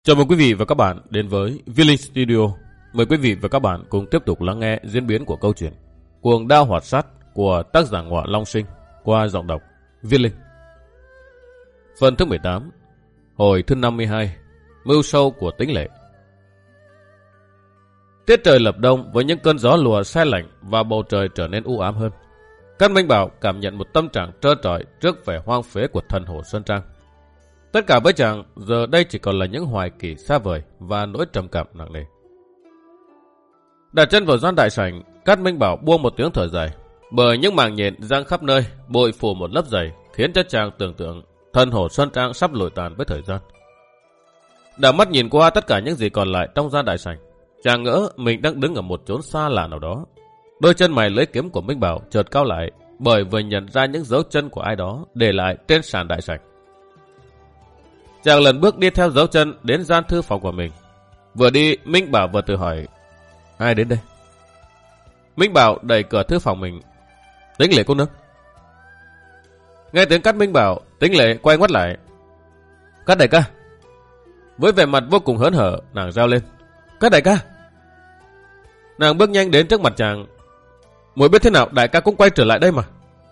Chào mừng quý vị và các bạn đến với Viết Linh Studio. Mời quý vị và các bạn cùng tiếp tục lắng nghe diễn biến của câu chuyện Cuồng Đao Hoạt Sát của tác giả Ngọa Long Sinh qua giọng đọc Viết Linh. Phần thứ 18, hồi thứ 52, Mưu sâu của Tĩnh Lệ. Tiết trời lập đông với những cơn gió lùa se lạnh và bầu trời trở nên u ám hơn. Cát Minh Bảo cảm nhận một tâm trạng trơ trọi trước vẻ hoang phế của thần hồ Sơn Trang. Tất cả với chàng giờ đây chỉ còn là những hoài kỷ xa vời và nỗi trầm cảm nặng nề. Đặt chân vào gian đại sảnh, Cát Minh Bảo buông một tiếng thở dài, bởi những màng nhện giăng khắp nơi, bụi phủ một lớp dày, khiến cho chàng tưởng tượng thần hồ Sơn Trang sắp lụi tàn với thời gian. Đảo mắt nhìn qua tất cả những gì còn lại trong gian đại sảnh, chàng ngỡ mình đang đứng ở một chốn xa lạ nào đó. Đôi chân mày lưỡi kiếm của Minh Bảo chợt cao lại, bởi vừa nhận ra những dấu chân của ai đó để lại trên sàn đại sảnh. Chàng lần bước đi theo dấu chân đến gian thư phòng của mình. Vừa đi, Minh Bảo vừa tự hỏi, ai đến đây? Minh Bảo đẩy cửa thư phòng mình. Tĩnh Lệ cô nương. Nghe tiếng Cát Minh Bảo, Tĩnh Lệ quay ngoắt lại. Cát đại ca. Với vẻ mặt vô cùng hớn hở, nàng rao lên, Cát đại ca. Nàng bước nhanh đến trước mặt chàng. Muội biết thế nào đại ca cũng quay trở lại đây mà.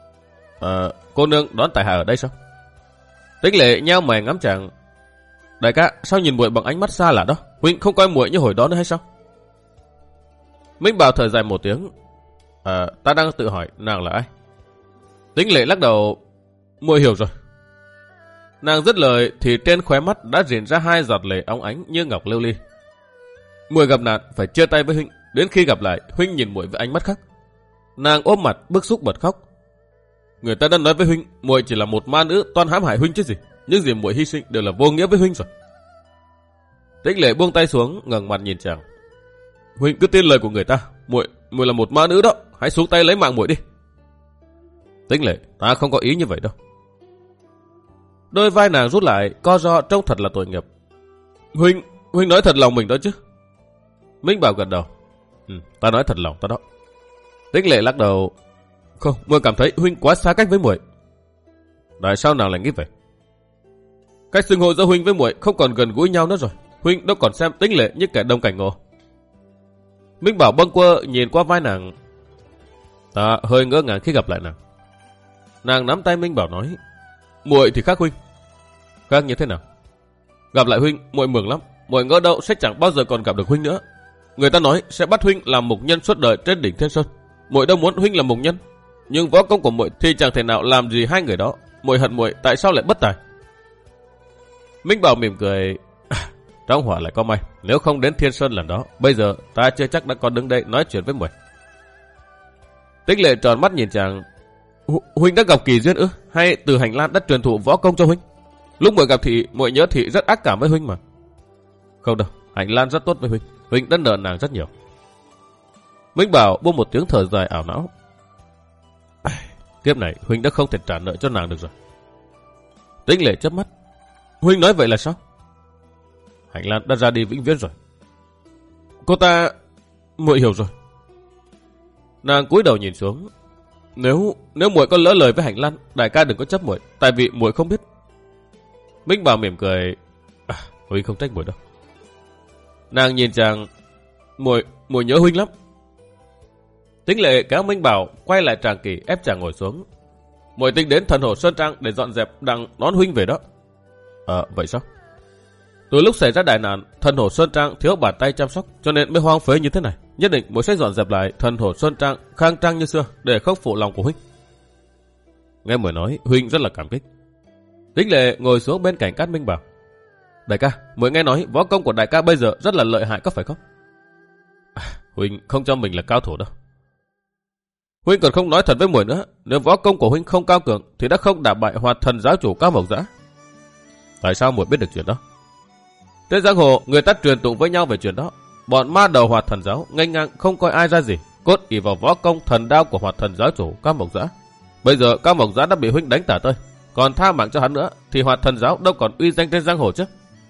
Cô nương đón tại hạ ở đây sao? Tĩnh Lệ nheo mày ngắm chàng. Đại ca, sao nhìn muội bằng ánh mắt xa lạ đó? Huynh không coi muội như hồi đó nữa hay sao? Minh Bảo thở dài một tiếng. Ta đang tự hỏi nàng là ai? Tĩnh Lệ lắc đầu. Muội hiểu rồi. Nàng dứt lời thì trên khóe mắt đã rỉn ra hai giọt lệ óng ánh như ngọc lưu ly. Muội gặp nạn phải chia tay với huynh, đến khi gặp lại huynh nhìn muội với ánh mắt khác. Nàng ôm mặt bức xúc bật khóc. Người ta đã nói với huynh, muội chỉ là một ma nữ toan hãm hại huynh chứ gì. Những gì muội hy sinh đều là vô nghĩa với huynh rồi. Tĩnh Lệ buông tay xuống, ngẩng mặt nhìn chàng. Huynh cứ tin lời của người ta, muội là một ma nữ đó, hãy xuống tay lấy mạng muội đi. Tĩnh Lệ, ta không có ý như vậy đâu. Đôi vai nàng rút lại, co ro trông thật là tội nghiệp. Huynh nói thật lòng mình đó chứ? Minh Bảo gật đầu. Ta nói thật lòng ta đó. Tĩnh Lệ lắc đầu. Không, muội cảm thấy huynh quá xa cách với muội. Tại sao nàng lại nghĩ vậy? Cách xưng hô giữa huynh với muội không còn gần gũi nhau nữa rồi. Huynh đâu còn xem Tĩnh Lệ như kẻ đồng cảnh ngộ. Minh Bảo bâng quơ nhìn qua vai nàng. Ta hơi ngỡ ngàng khi gặp lại nàng. Nàng nắm tay Minh Bảo nói, muội thì khác huynh. Khác như thế nào? Gặp lại huynh, muội mừng lắm. Muội ngỡ đâu sẽ chẳng bao giờ còn gặp được huynh nữa. Người ta nói sẽ bắt huynh làm mục nhân suốt đời trên đỉnh Thiên Sơn. Muội đâu muốn huynh làm mục nhân, nhưng võ công của muội thì chẳng thể nào làm gì hai người đó. Muội hận muội tại sao lại bất tài? Minh Bảo mỉm cười. Trong họa lại có may, nếu không đến Thiên Sơn lần đó, bây giờ ta chưa chắc đã còn đứng đây nói chuyện với muội. Tĩnh Lệ tròn mắt nhìn chàng. Huynh đã gặp kỳ duyên ư? Hay từ Hành Lan đã truyền thụ võ công cho huynh? Lúc muội gặp thì muội nhớ thị rất ác cảm với huynh mà. Không đâu, Hành Lan rất tốt với huynh. Huynh đã nợ nàng rất nhiều. Minh Bảo buông một tiếng thở dài ảo não. Kiếp này huynh đã không thể trả nợ cho nàng được rồi. Tĩnh Lệ chớp mắt. Huynh nói vậy là sao? Hành Lan đã ra đi vĩnh viễn rồi. Cô ta... muội hiểu rồi. Nàng cúi đầu nhìn xuống. Nếu muội có lỡ lời với Hành Lan, đại ca đừng có chấp muội, tại vì muội không biết. Minh Bảo mỉm cười. Huynh không trách muội đâu. Nàng nhìn chàng. Muội nhớ huynh lắm. Tĩnh Lệ kéo Minh Bảo quay lại Tràng Kỳ, ép chàng ngồi xuống. Muội tính đến thần hồ Sơn Trang để dọn dẹp đặng đón huynh về đó. Vậy sao? Từ lúc xảy ra đại nạn, thần hồ Sơn Trang thiếu bàn tay chăm sóc, cho nên mới hoang phế như thế này. Nhất định muội sẽ dọn dẹp lại thần hồ Sơn Trang khang trang như xưa để không phụ lòng của huynh. Nghe muội nói, huynh rất là cảm kích. Tĩnh Lệ ngồi xuống bên cạnh Cát Minh Bảo. Đại ca, muội nghe nói võ công của đại ca bây giờ rất là lợi hại, có phải không? Huynh không cho mình là cao thủ đâu. Huynh còn không nói thật với muội nữa, nếu võ công của huynh không cao cường thì đã không đả bại Hoạt Thần giáo chủ Cao Mộc Dã. Tại sao muội biết được chuyện đó? Trên giang hồ người ta truyền tụng với nhau về chuyện đó. Bọn ma đầu Hoạt Thần giáo nghênh ngang không coi ai ra gì, cốt ỷ vào võ công thần đao của Hoạt Thần giáo chủ Cao Mộc Dã. Bây giờ Cao Mộc Dã đã bị huynh đánh tả tơi, còn tha mạng cho hắn nữa thì Hoạt Thần giáo đâu còn uy danh trên giang hồ chứ.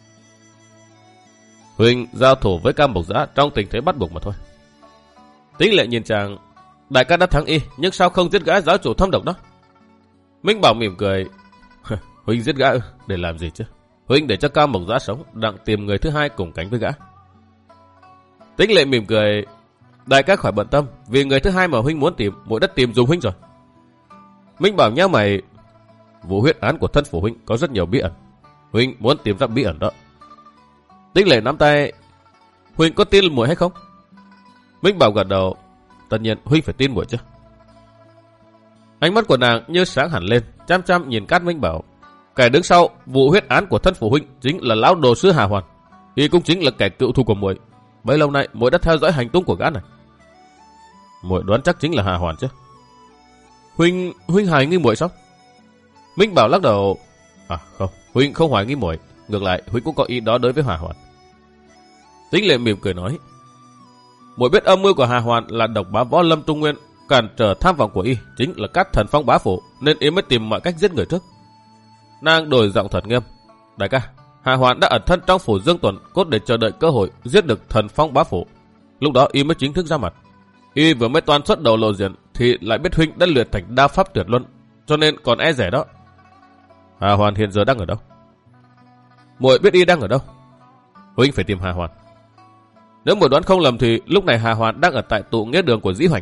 Huynh giao thủ với Cao Mộc Dã trong tình thế bắt buộc mà thôi. Tĩnh Lệ nhìn chàng. Đại ca đã thắng y, nhưng sao không giết gã giáo chủ thâm độc đó? Minh Bảo mỉm cười. Huynh giết gã để làm gì chứ? Huynh để cho Cao Mộc Dã sống, đặng tìm người thứ hai cùng cánh với gã. Tĩnh Lệ mỉm cười. Đại ca khỏi bận tâm, vì người thứ hai mà huynh muốn tìm, muội đã tìm dùng huynh rồi. Minh Bảo nhá mày. Vụ huyết án của thân phủ huynh có rất nhiều bí ẩn. Huynh muốn tìm ra bí ẩn đó. Tĩnh Lệ nắm tay. Huynh có tin muội hay không? Minh Bảo gật đầu. Tất nhiên huynh phải tin muội chứ. Ánh mắt của nàng như sáng hẳn lên, chăm chăm nhìn Cát Minh Bảo. Kẻ đứng sau vụ huyết án của thân phủ huynh chính là lão đồ sứ Hà Hoàn. Y cũng chính là kẻ cựu thù của muội. Bấy lâu nay muội đã theo dõi hành tung của gã này. Muội đoán chắc chính là Hà Hoàn chứ. Huynh hoài nghi muội sao? Minh Bảo lắc đầu. Không, huynh không hoài nghi muội, ngược lại huynh cũng có ý đó đối với Hà Hoàn. Tĩnh Lệ mỉm cười nói. Muội biết âm mưu của Hà Hoàn là độc bá võ lâm Trung Nguyên, cản trở tham vọng của y chính là các thần phong bá phủ, nên y mới tìm mọi cách giết người trước. Nàng đổi giọng thật nghiêm. Đại ca, Hà Hoàn đã ẩn thân trong phủ Dương Tuần cốt để chờ đợi cơ hội giết được thần phong bá phủ. Lúc đó y mới chính thức ra mặt. Y vừa mới toan xuất đầu lộ diện thì lại biết huynh đã luyện thành đao pháp tuyệt luân, cho nên còn e rẻ đó. Hà Hoàn hiện giờ đang ở đâu? Muội biết y đang ở đâu. Huynh phải tìm Hà Hoàn. Nếu muội đoán không lầm thì lúc này Hà Hoàn đang ở tại tụ nghĩa đường của Dĩ Hoành.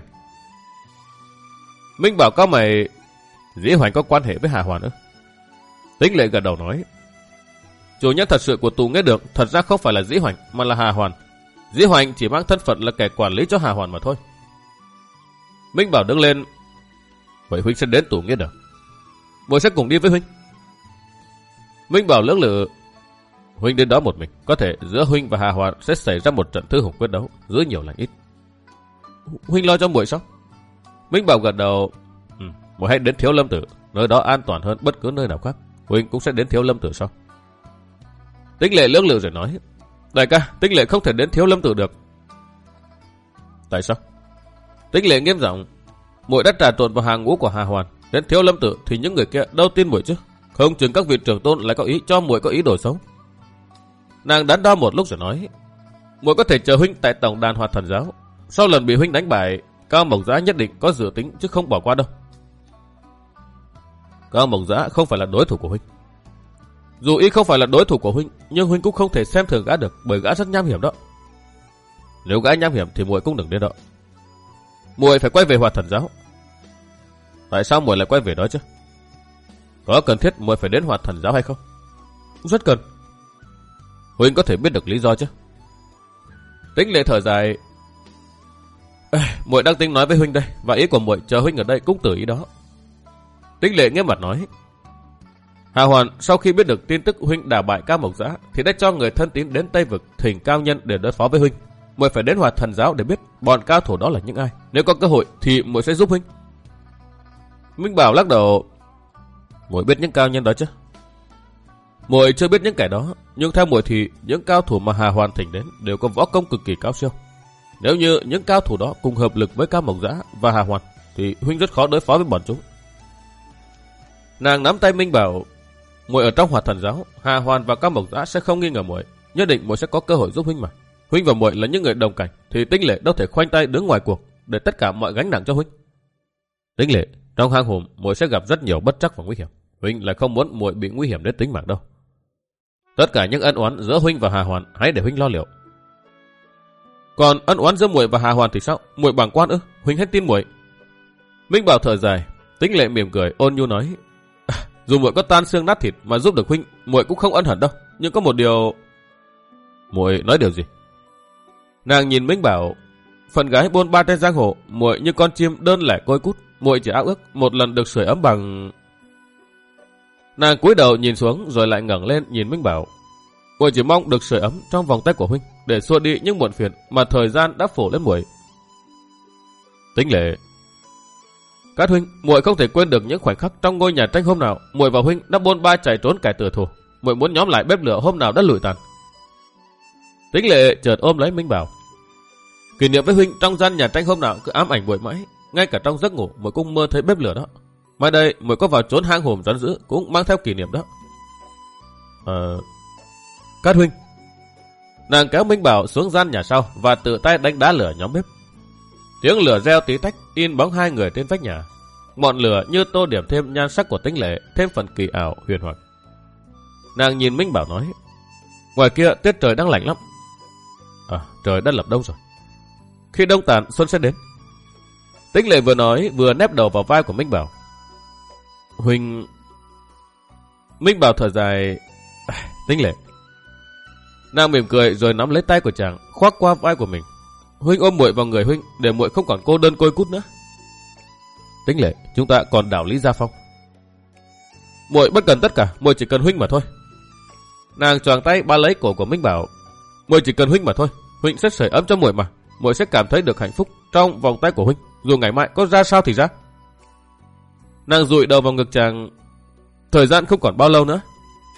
Minh Bảo cao mày. Dĩ Hoành có quan hệ với Hà Hoàn nữa? Tĩnh Lệ gật đầu nói. Chủ nhân thật sự của tụ nghĩa đường thật ra không phải là Dĩ Hoành mà là Hà Hoàn. Dĩ Hoành chỉ mang thân phận là kẻ quản lý cho Hà Hoàn mà thôi. Minh Bảo đứng lên. Vậy huynh sẽ đến tụ nghĩa đường. Muội sẽ cùng đi với huynh. Minh Bảo lưỡng lự. Huynh đến đó một mình, có thể giữa huynh và Hà Hoàn sẽ xảy ra một trận thư hùng quyết đấu, giữa nhiều lành ít. Huynh lo cho muội sao? Minh Bảo gật đầu. Muội hãy đến Thiếu Lâm Tử, nơi đó an toàn hơn bất cứ nơi nào khác. Huynh cũng sẽ đến Thiếu Lâm Tử sao? Tĩnh Lệ lưỡng lự rồi nói. Đại ca, Tĩnh Lệ không thể đến Thiếu Lâm Tử được. Tại sao? Tĩnh Lệ nghiêm giọng. Muội đã trà trộn vào hàng ngũ của Hà Hoàn, đến Thiếu Lâm Tử thì những người kia đâu tin muội chứ? Không chừng các vị trưởng tôn lại có ý cho muội có ý đồ xấu. Nàng đắn đo một lúc rồi nói. Muội có thể chờ huynh tại tổng đàn Hoạt Thần giáo. Sau lần bị huynh đánh bại, Cao Mộc Dã nhất định có dự tính chứ không bỏ qua đâu. Cao Mộc Dã không phải là đối thủ của huynh. Dù y không phải là đối thủ của huynh, nhưng huynh cũng không thể xem thường gã được, bởi gã rất nham hiểm đó. Nếu gã nham hiểm thì muội cũng đừng đến đó. Muội phải quay về Hoạt Thần giáo. Tại sao muội lại quay về đó chứ? Có cần thiết muội phải đến Hoạt Thần giáo hay không? Rất cần. Huynh có thể biết được lý do chứ? Tĩnh Lệ thở dài. Muội đang tính nói với huynh đây, và ý của muội chờ huynh ở đây cũng từ ý đó. Tĩnh Lệ nghiêm mặt nói. Hà Hoàn sau khi biết được tin tức huynh đả bại Cao Mộc Dã thì đã cho người thân tín đến Tây Vực thỉnh cao nhân để đối phó với huynh. Muội phải đến Hoạt Thần giáo để biết bọn cao thủ đó là những ai. Nếu có cơ hội thì muội sẽ giúp huynh. Minh Bảo lắc đầu. Muội biết những cao nhân đó chứ? Muội chưa biết những kẻ đó, nhưng theo muội thì những cao thủ mà Hà Hoàn thỉnh đến đều có võ công cực kỳ cao siêu. Nếu như những cao thủ đó cùng hợp lực với Cao Mộc Dã và Hà Hoàn thì huynh rất khó đối phó với bọn chúng. Nàng nắm tay Minh Bảo. Muội ở trong Hoạt Thần giáo, Hà Hoàn và Cao Mộc Dã sẽ không nghi ngờ muội, nhất định muội sẽ có cơ hội giúp huynh mà. Huynh và muội là những người đồng cảnh thì Tĩnh Lệ đâu thể khoanh tay đứng ngoài cuộc để tất cả mọi gánh nặng cho huynh. Tĩnh Lệ, trong hang hùm muội sẽ gặp rất nhiều bất trắc và nguy hiểm. Huynh lại không muốn muội bị nguy hiểm đến tính mạng đâu. Tất cả những ân oán giữa huynh và Hà Hoàn hãy để huynh lo liệu. Còn ân oán giữa muội và Hà Hoàn thì sao? Muội bàng quan ư? Huynh hãy tin muội. Minh Bảo thở dài. Tĩnh Lệ mỉm cười ôn nhu nói. Dù muội có tan xương nát thịt mà giúp được huynh, muội cũng không ân hận đâu. Nhưng có một điều. Muội nói điều gì? Nàng nhìn Minh Bảo. Phần gái bôn ba trên giang hồ, muội như con chim đơn lẻ côi cút. Muội chỉ ao ước một lần được sưởi ấm bằng. Nàng cúi đầu nhìn xuống rồi lại ngẩng lên nhìn Minh Bảo. Muội chỉ mong được sưởi ấm trong vòng tay của huynh để xua đi những muộn phiền mà thời gian đã phủ lên muội. Tĩnh Lệ. Các huynh, muội không thể quên được những khoảnh khắc trong ngôi nhà tranh hôm nào muội và huynh đã bôn ba chạy trốn kẻ tử thù. Muội muốn nhóm lại bếp lửa hôm nào đã lụi tàn. Tĩnh Lệ chợt ôm lấy Minh Bảo. Kỷ niệm với huynh trong gian nhà tranh hôm nào cứ ám ảnh muội mãi, ngay cả trong giấc ngủ muội cũng mơ thấy bếp lửa đó. Mai đây muội có vào trốn hang hùm rắn dữ cũng mang theo kỷ niệm đó. Các huynh. Nàng kéo Minh Bảo xuống gian nhà sau và tự tay đánh đá lửa nhóm bếp. Tiếng lửa reo tí tách in bóng hai người trên vách nhà. Ngọn lửa như tô điểm thêm nhan sắc của Tĩnh Lệ, thêm phần kỳ ảo huyền hoặc. Nàng nhìn Minh Bảo nói, ngoài kia tiết trời đang lạnh lắm. Trời đã lập đông rồi. Khi đông tàn, xuân sẽ đến. Tĩnh Lệ vừa nói vừa nép đầu vào vai của Minh Bảo. Huynh... Minh Bảo thở dài. Tĩnh Lệ. Nàng mỉm cười rồi nắm lấy tay của chàng, khoác qua vai của mình. Huynh ôm muội vào người huynh, để muội không còn cô đơn côi cút nữa. Tĩnh Lệ, chúng ta còn đảo Lý Gia Phong. Muội bất cần tất cả, muội chỉ cần huynh mà thôi. Nàng choàng tay ba lấy cổ của Minh Bảo. Muội chỉ cần huynh mà thôi, huynh sẽ sưởi ấm cho muội mà. Muội sẽ cảm thấy được hạnh phúc trong vòng tay của huynh, dù ngày mai có ra sao thì ra. Nàng dụi đầu vào ngực chàng. Thời gian không còn bao lâu nữa.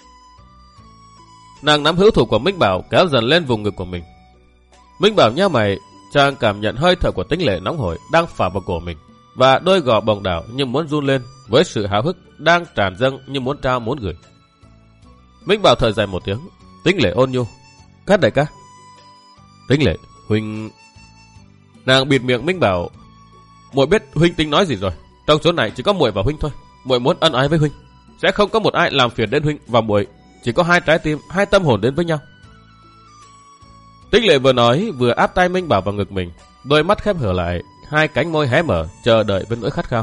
Nàng nắm hữu thủ của Minh Bảo kéo dần lên vùng ngực của mình. Minh Bảo nhíu mày, chàng cảm nhận hơi thở của Tĩnh Lệ nóng hổi đang phả vào cổ mình, và đôi gò bồng đảo như muốn run lên với sự háo hức đang tràn dâng như muốn trao muốn gửi. Minh Bảo thở dài một tiếng. Tĩnh Lệ ôn nhu, Cát đại ca. Tĩnh Lệ, huynh... Nàng bịt miệng Minh Bảo. Muội biết huynh tính nói gì rồi. Trong chỗ này chỉ có muội và huynh thôi. Muội muốn ân ái với huynh, sẽ không có một ai làm phiền đến huynh và muội. Chỉ có hai trái tim, hai tâm hồn đến với nhau. Tĩnh Lệ vừa nói vừa áp tay Minh Bảo vào ngực mình, đôi mắt khép hờ lại, hai cánh môi hé mở chờ đợi với nỗi khát khao.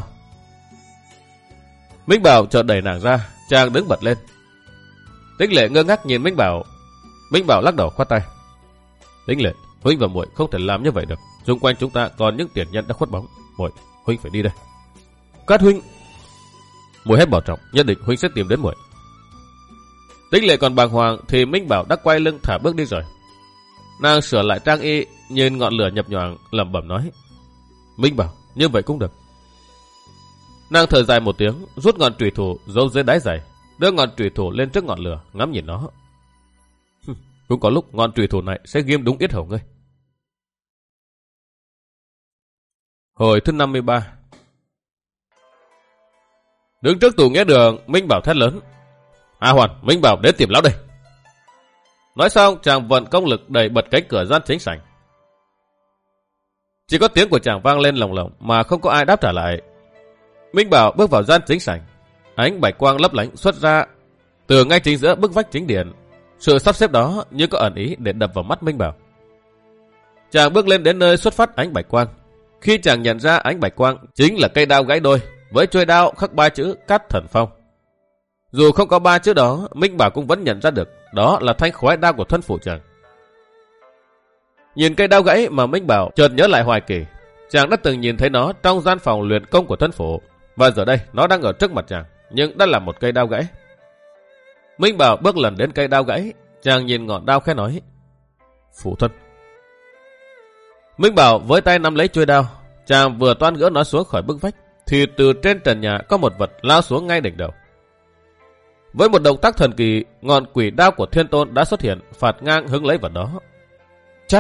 Minh Bảo chợt đẩy nàng ra, chàng đứng bật lên. Tĩnh Lệ ngơ ngác nhìn Minh Bảo. Minh Bảo lắc đầu khoát tay. Tĩnh Lệ, huynh và muội không thể làm như vậy được. Xung quanh chúng ta còn những tiền nhân đã khuất bóng. Muội, huynh phải đi đây. Cát huynh. Muội hết bảo trọng, nhất định huynh sẽ tìm đến muội. Tĩnh Lệ còn bàng hoàng thì Minh Bảo đã quay lưng thả bước đi rồi. Nàng sửa lại trang y, nhìn ngọn lửa nhập nhoàng, lẩm bẩm nói. Minh Bảo, như vậy cũng được. Nàng thở dài một tiếng, rút ngọn chùy thủ giấu dưới đáy giày, đưa ngọn chùy thủ lên trước ngọn lửa, ngắm nhìn nó. Cũng có lúc ngọn chùy thủ này sẽ ghim đúng yết hầu ngươi. Hồi thứ 53. Đứng trước tủ nghĩa đường, Minh Bảo thét lớn. A Hoàn, Minh Bảo đến tìm lão đây. Nói xong, chàng vận công lực đẩy bật cánh cửa gian chính sảnh. Chỉ có tiếng của chàng vang lên lồng lộng mà không có ai đáp trả lại. Minh Bảo bước vào gian chính sảnh, ánh bạch quang lấp lánh xuất ra từ ngay chính giữa bức vách chính điện. Sự sắp xếp đó như có ẩn ý để đập vào mắt Minh Bảo. Chàng bước lên đến nơi xuất phát ánh bạch quang. Khi chàng nhận ra ánh bạch quang chính là cây đao gãy đôi với chuôi đao khắc 3 chữ Cát Thần Phong. Dù không có 3 chữ đó, Minh Bảo cũng vẫn nhận ra được đó là thanh khoái đao của thân phụ chàng. Nhìn cây đao gãy mà Minh Bảo chợt nhớ lại hoài kỳ. Chàng đã từng nhìn thấy nó trong gian phòng luyện công của thân phụ, và giờ đây nó đang ở trước mặt chàng, nhưng đã là một cây đao gãy. Minh Bảo bước lần đến cây đao gãy, chàng nhìn ngọn đao khẽ nói. Phụ thân. Minh Bảo với tay nắm lấy chuôi đao, chàng vừa toan gỡ nó xuống khỏi bức vách, thì từ trên trần nhà có một vật lao xuống ngay đỉnh đầu. Với một động tác thần kỳ, ngọn quỷ đao của Thiên Tôn đã xuất hiện, phạt ngang hứng lấy vật đó. Chắt.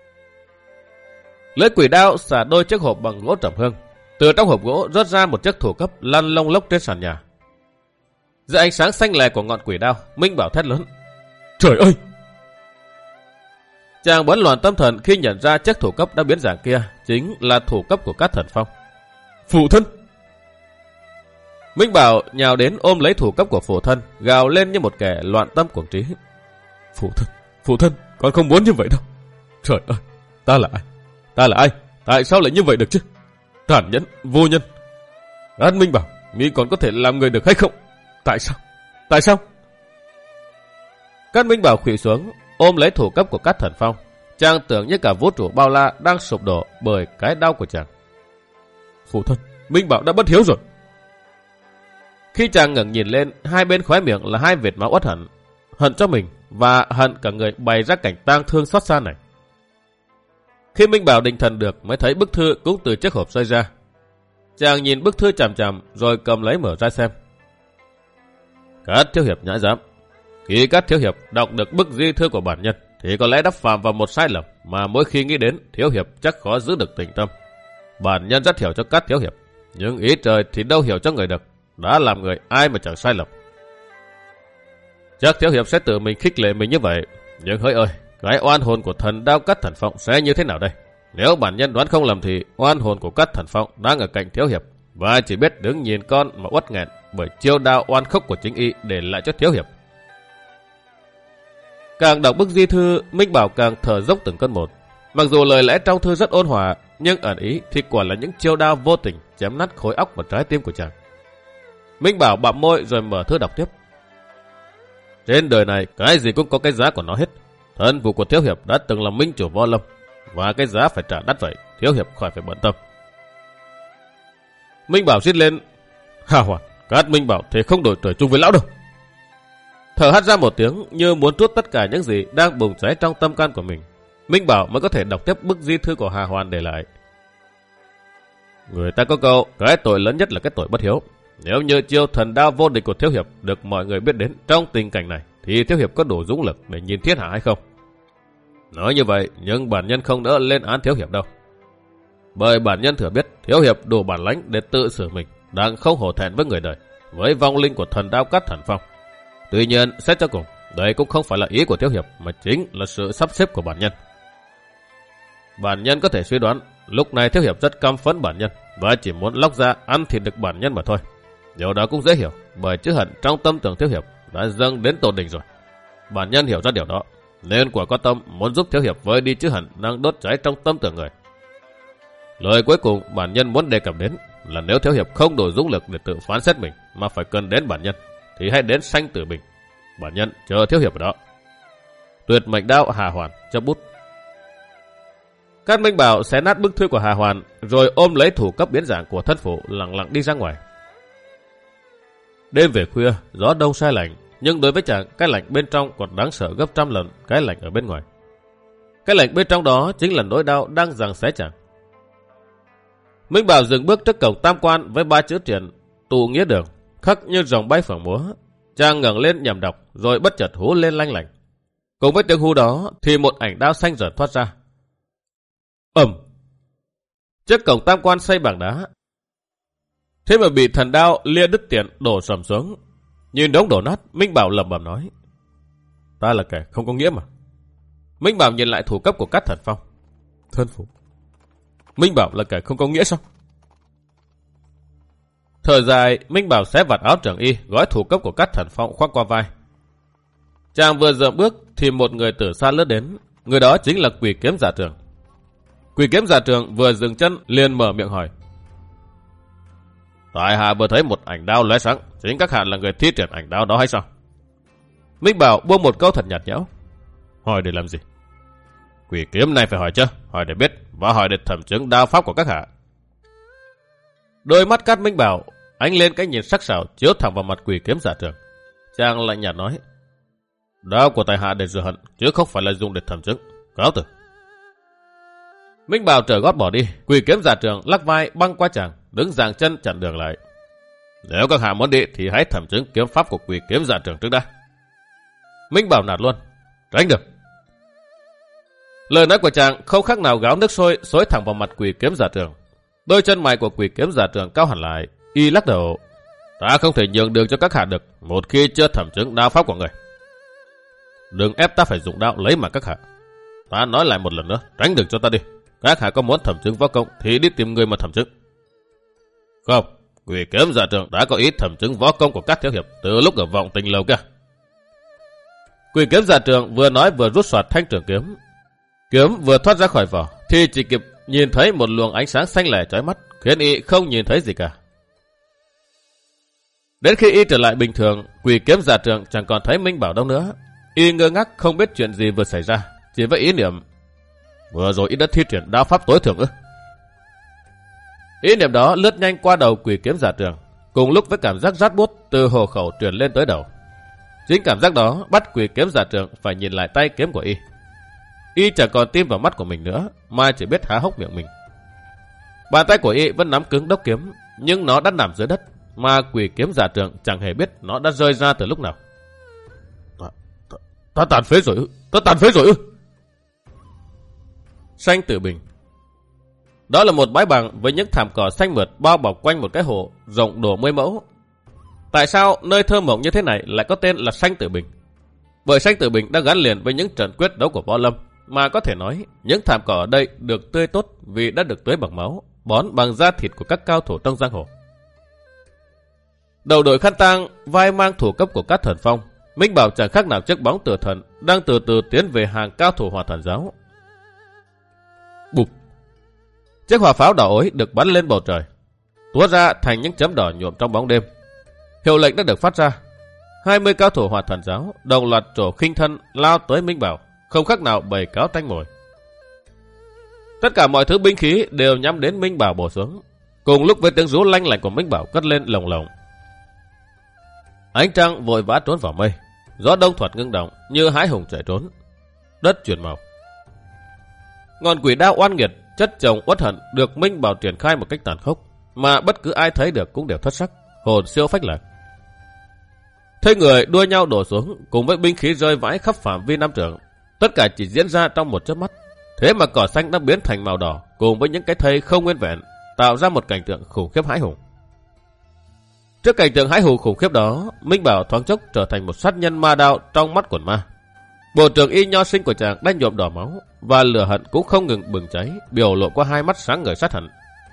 Lưỡi quỷ đao xả đôi chiếc hộp bằng gỗ trầm hương. Từ trong hộp gỗ rớt ra một chiếc thủ cấp lăn lông lốc trên sàn nhà. Dưới ánh sáng xanh lè của ngọn quỷ đao, Minh Bảo thét lớn. Trời ơi! Chàng bấn loạn tâm thần khi nhận ra chiếc thủ cấp đã biến dạng kia chính là thủ cấp của Cát Thần Phong. Phụ thân! Minh Bảo nhào đến ôm lấy thủ cấp của phụ thân, gào lên như một kẻ loạn tâm cuồng trí. Phụ thân, con không muốn như vậy đâu. Trời ơi, ta là ai? Ta là ai? Tại sao lại như vậy được chứ? Tàn nhẫn, vô nhân. An Minh Bảo, mi còn có thể làm người được hay không? Tại sao? Tại sao? Cát Minh Bảo khuỵu xuống, ôm lấy thủ cấp của Cát Thần Phong. Chàng tưởng như cả vũ trụ bao la đang sụp đổ bởi cái đau của chàng. Phụ thân, Minh Bảo đã bất hiếu rồi. Khi chàng ngẩng nhìn lên, hai bên khóe miệng là hai vệt máu uất hận. Hận cho mình và hận cả người bày ra cảnh tang thương xót xa này. Khi Minh Bảo định thần được mới thấy bức thư cũng từ chiếc hộp rơi ra. Chàng nhìn bức thư chằm chằm rồi cầm lấy mở ra xem. Cát thiếu hiệp nhã dám. Khi Cát thiếu hiệp đọc được bức di thư của bản nhân thì có lẽ đã phạm vào một sai lầm mà mỗi khi nghĩ đến thiếu hiệp chắc khó giữ được tĩnh tâm. Bản nhân rất hiểu cho Cát thiếu hiệp, nhưng ý trời thì đâu hiểu cho người được. Đã làm người ai mà chẳng sai lầm. Chắc thiếu hiệp sẽ tự mình khích lệ mình như vậy. Nhưng hỡi ơi, cái oan hồn của thần đao Cát Thần Phong sẽ như thế nào đây? Nếu bản nhân đoán không lầm thì oan hồn của Cát Thần Phong đang ở cạnh thiếu hiệp, và chỉ biết đứng nhìn con mà uất nghẹn bởi chiêu đao oan khốc của chính y để lại cho thiếu hiệp. Càng đọc bức di thư, Minh Bảo càng thở dốc từng cơn một. Mặc dù lời lẽ trong thư rất ôn hòa, nhưng ẩn ý thì quả là những chiêu đao vô tình chém nát khối óc và trái tim của chàng. Minh Bảo bặm môi rồi mở thư đọc tiếp. Trên đời này cái gì cũng có cái giá của nó hết. Thân phụ của Thiếu Hiệp đã từng là minh chủ Võ Lâm, và cái giá phải trả đắt vậy, Thiếu Hiệp khỏi phải bận tâm. Minh Bảo rít lên. Hà Hoàn, Cát Minh Bảo thì không đổi trời chung với lão đâu. Thở hắt ra một tiếng như muốn trút tất cả những gì đang bùng cháy trong tâm can của mình. Minh Bảo mới có thể đọc tiếp bức di thư của Hà Hoàn để lại. Người ta có câu, cái tội lớn nhất là cái tội bất hiếu. Nếu như chiêu thần đao vô địch của Thiếu Hiệp được mọi người biết đến trong tình cảnh này, thì Thiếu Hiệp có đủ dũng lực để nhìn thiên hạ hay không? Nói như vậy, nhưng bản nhân không đỡ lên án Thiếu Hiệp đâu. Bởi bản nhân thừa biết Thiếu Hiệp đủ bản lãnh để tự xử mình, đang không hổ thẹn với người đời, với vong linh của thần đao Cát Thần Phong. Tuy nhiên, xét cho cùng, đây cũng không phải là ý của Thiếu Hiệp, mà chính là sự sắp xếp của bản nhân. Bản nhân có thể suy đoán, lúc này Thiếu Hiệp rất căm phẫn bản nhân, và chỉ muốn lóc ra ăn thịt được bản nhân mà thôi. Điều đó cũng dễ hiểu, bởi chữ hận trong tâm tưởng Thiếu Hiệp đã dâng đến tột đỉnh rồi. Bản nhân hiểu ra điều đó, nên quả có tâm muốn giúp Thiếu Hiệp vơi đi chữ hận đang đốt cháy trong tâm tưởng người. Lời cuối cùng bản nhân muốn đề cập đến là nếu Thiếu Hiệp không đủ dũng lực để tự phán xét mình, mà phải cần đến bản nhân, thì hãy đến sanh tử bình. Bản nhân chờ Thiếu Hiệp ở đó. Tuyệt mệnh đao Hà Hoàn, chấp bút. Cát Minh Bảo xé nát bức thư của Hà Hoàn, rồi ôm lấy thủ cấp biến dạng của thân phụ lặng lặng đi ra ngoài. Đêm về khuya, gió đông se lạnh, nhưng đối với chàng, cái lạnh bên trong còn đáng sợ gấp trăm lần cái lạnh ở bên ngoài. Cái lạnh bên trong đó chính là nỗi đau đang giằng xé chàng. Minh Bảo dừng bước trước cổng tam quan với 3 chữ triển tụ nghĩa đường, khắc như rồng bay phượng múa. Chàng ngẩng lên nhằm đọc, rồi bất chợt hú lên lanh lảnh. Cùng với tiếng hú đó thì một ảnh đao xanh rợn thoát ra. Ầm! Trước cổng tam quan xây bằng đá, thế mà bị thần đao lia đứt tiền đổ sầm xuống. Nhìn đống đổ nát, Minh Bảo lẩm bẩm nói: ta là kẻ không có nghĩa mà. Minh Bảo nhìn lại thủ cấp của Cát Thần Phong. Thân phụ, Minh Bảo là kẻ không có nghĩa sao? Thở dài, Minh Bảo xé vạt áo trường y, gói thủ cấp của Cát Thần Phong khoác qua vai. Chàng vừa dậm bước thì một người từ xa lướt đến. Người đó chính là Quỷ Kiếm Giả Trường. Quỷ Kiếm Giả Trường vừa dừng chân liền mở miệng hỏi: tại hạ vừa thấy một ảnh đao lóe sáng, chính các hạ là người thi triển ảnh đao đó hay sao? Minh Bảo buông một câu thật nhạt nhẽo: hỏi để làm gì? Quỷ kiếm này phải hỏi chứ, hỏi để biết và hỏi để thẩm chứng đao pháp của các hạ. Đôi mắt Cát Minh Bảo ánh lên cái nhìn sắc sảo chiếu thẳng vào mặt Quỷ Kiếm Giả Trường. Chàng lạnh nhạt nói: đao của tại hạ để rửa hận, chứ không phải là dùng để thẩm chứng. Cáo từ. Minh Bảo trở gót bỏ đi. Quỷ Kiếm Giả Trường lắc vai băng qua chàng, đứng giằng chân chặn đường lại. Nếu các hạ muốn đi thì hãy thẩm chứng kiếm pháp của Quỷ Kiếm Giả Trường trước đã. Minh Bảo nạt luôn: tránh được. Lời nói của chàng không khác nào gáo nước sôi xối thẳng vào mặt Quỷ Kiếm Giả Trường. Đôi chân mày của Quỷ Kiếm Giả Trường cao hẳn lại, y lắc đầu: ta không thể nhường đường cho các hạ được một khi chưa thẩm chứng đao pháp của người. Đừng ép ta phải dùng đao lấy mà các hạ. Ta nói lại một lần nữa, tránh đường cho ta đi. Các hạ có muốn thẩm chứng võ công thì đi tìm người mà thẩm chứng. Không, Quỷ Kiếm Giả Trường đã có ý thẩm chứng võ công của các thiếu hiệp từ lúc ở vọng tình lầu kia. Quỷ Kiếm Giả Trường vừa nói vừa rút xoạt thanh trường kiếm. Kiếm vừa thoát ra khỏi vỏ thì chỉ kịp nhìn thấy một luồng ánh sáng xanh lẻ chói mắt, khiến y không nhìn thấy gì cả. Đến khi y trở lại bình thường, Quỷ Kiếm Giả Trường chẳng còn thấy Minh Bảo đâu nữa. Y ngơ ngác không biết chuyện gì vừa xảy ra, chỉ với ý niệm: vừa rồi y đã thi triển đao pháp tối thượng ư? Ý niệm đó lướt nhanh qua đầu Quỷ Kiếm Giả Trường, cùng lúc với cảm giác rát buốt từ hồ khẩu truyền lên tới đầu. Chính cảm giác đó bắt Quỷ Kiếm Giả Trường phải nhìn lại tay kiếm của y. Y chẳng còn tin vào mắt của mình nữa, mà chỉ biết há hốc miệng mình. Bàn tay của y vẫn nắm cứng đốc kiếm, nhưng nó đã nằm dưới đất, mà Quỷ Kiếm Giả Trường chẳng hề biết nó đã rơi ra từ lúc nào. Ta tàn phế rồi ư? Ta tàn phế rồi ư? Sanh Tử Bình. Đó là một bãi bằng với những thảm cỏ xanh mượt bao bọc quanh một cái hồ rộng đổ 10 mẫu. Tại sao nơi thơ mộng như thế này lại có tên là Sanh Tử Bình? Bởi Sanh Tử Bình đã gắn liền với những trận quyết đấu của võ lâm, mà có thể nói những thảm cỏ ở đây được tươi tốt vì đã được tưới bằng máu, bón bằng da thịt của các cao thủ trong giang hồ. Đầu đội khăn tang, vai mang thủ cấp của Cát Thần Phong, Minh Bảo chẳng khác nào chiếc bóng tử thần đang từ từ tiến về hàng cao thủ Hỏa Thần giáo. Bụp! Chiếc hỏa pháo đỏ ối được bắn lên bầu trời, túa ra thành những chấm đỏ nhuộm trong bóng đêm. Hiệu lệnh đã được phát ra. 20 cao thủ Hỏa Thần giáo đồng loạt trổ khinh thân lao tới Minh Bảo, không khác nào bầy cáo tanh mồi. Tất cả mọi thứ binh khí đều nhắm đến Minh Bảo bổ xuống, cùng lúc với tiếng rú lanh lảnh của Minh Bảo cất lên lồng lồng. Ánh trăng vội vã trốn vào mây, gió đông thoạt ngưng động như hái hùng chạy trốn. Đất chuyển màu. Ngọn quỷ đao oan nghiệt chất chồng uất hận được Minh Bảo triển khai một cách tàn khốc, mà bất cứ ai thấy được cũng đều thất sắc, hồn siêu phách lạc. Thấy người đua nhau đổ xuống cùng với binh khí rơi vãi khắp phạm vi 5 trượng, tất cả chỉ diễn ra trong một chớp mắt. Thế mà cỏ xanh đã biến thành màu đỏ cùng với những cái thây không nguyên vẹn, tạo ra một cảnh tượng khủng khiếp hãi hùng. Trước cảnh tượng hãi hùng khủng khiếp đó, Minh Bảo thoáng chốc trở thành một sát nhân ma đao trong mắt quần ma. Bộ trường y nho sinh của chàng đã nhuộm đỏ máu, và lửa hận cũng không ngừng bừng cháy, biểu lộ qua hai mắt sáng ngời sát hận.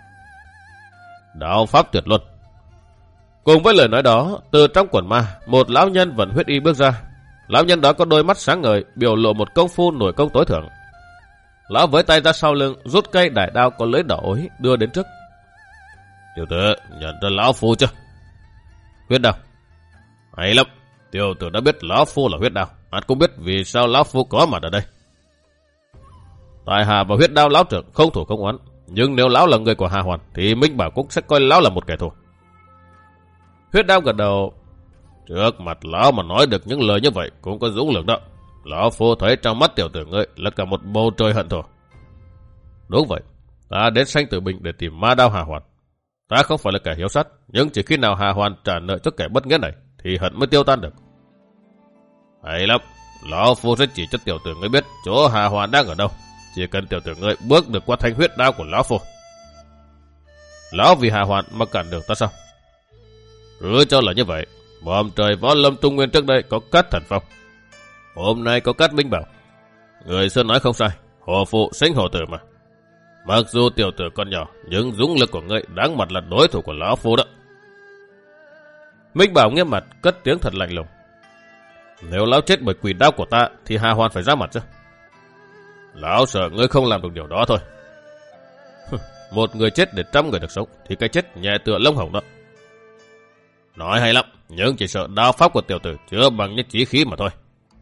Đạo pháp tuyệt luân. Cùng với lời nói đó, từ trong quần ma, một lão nhân vận huyết y bước ra. Lão nhân đó có đôi mắt sáng ngời, biểu lộ một công phu nổi công tối thượng. Lão với tay ra sau lưng, rút cây đại đao có lưỡi đỏ ối đưa đến trước. Tiểu tử, nhận ra lão phu chưa? Huyết đao. Hay lắm, tiểu tử đã biết lão phu là huyết đao, anh cũng biết vì sao lão phu có mặt ở đây. Tại Hà và huyết đao lão trưởng không thủ không oán, nhưng nếu lão là người của Hà Hoàn thì Minh Bảo cũng sẽ coi lão là một kẻ thù. Huyết đao gật đầu. Trước mặt lão mà nói được những lời như vậy cũng có dũng lực đó. Lão phu thấy trong mắt tiểu tử ngươi là cả một bầu trời hận thù. Đúng vậy, ta đến Sanh Tử Bình để tìm ma đao Hà Hoàn. Ta không phải là kẻ hiếu sát, nhưng chỉ khi nào Hà Hoàn trả nợ cho kẻ bất nghĩa này thì hận mới tiêu tan được. Hay lắm, lão phu sẽ chỉ cho tiểu tử ngươi biết chỗ Hà Hoàn đang ở đâu. Chỉ cần tiểu tử ngươi bước được qua thanh huyết đao của lão phu. Lão vì Hà Hoàn mà cản được ta sao? Cứ cho là như vậy. Bom trời Võ Lâm Trung Nguyên trước đây có Cát Thần Phong, hôm nay có Cát Minh Bảo. Người xưa nói không sai, hồ phụ sinh hồ tử mà. Mặc dù tiểu tử còn nhỏ, nhưng dũng lực của ngươi đáng mặt là đối thủ của lão phu đó. Minh Bảo nghiêm mặt cất tiếng thật lạnh lùng. Nếu lão chết bởi quỷ đao của ta thì Hà Hoàn phải ra mặt chứ. Lão sợ ngươi không làm được điều đó thôi. Một người chết để 100 người được sống thì cái chết nhẹ tựa lông hồng đó. Nói hay lắm, nhưng chỉ sợ đao pháp của tiểu tử chứa bằng những chí khí mà thôi.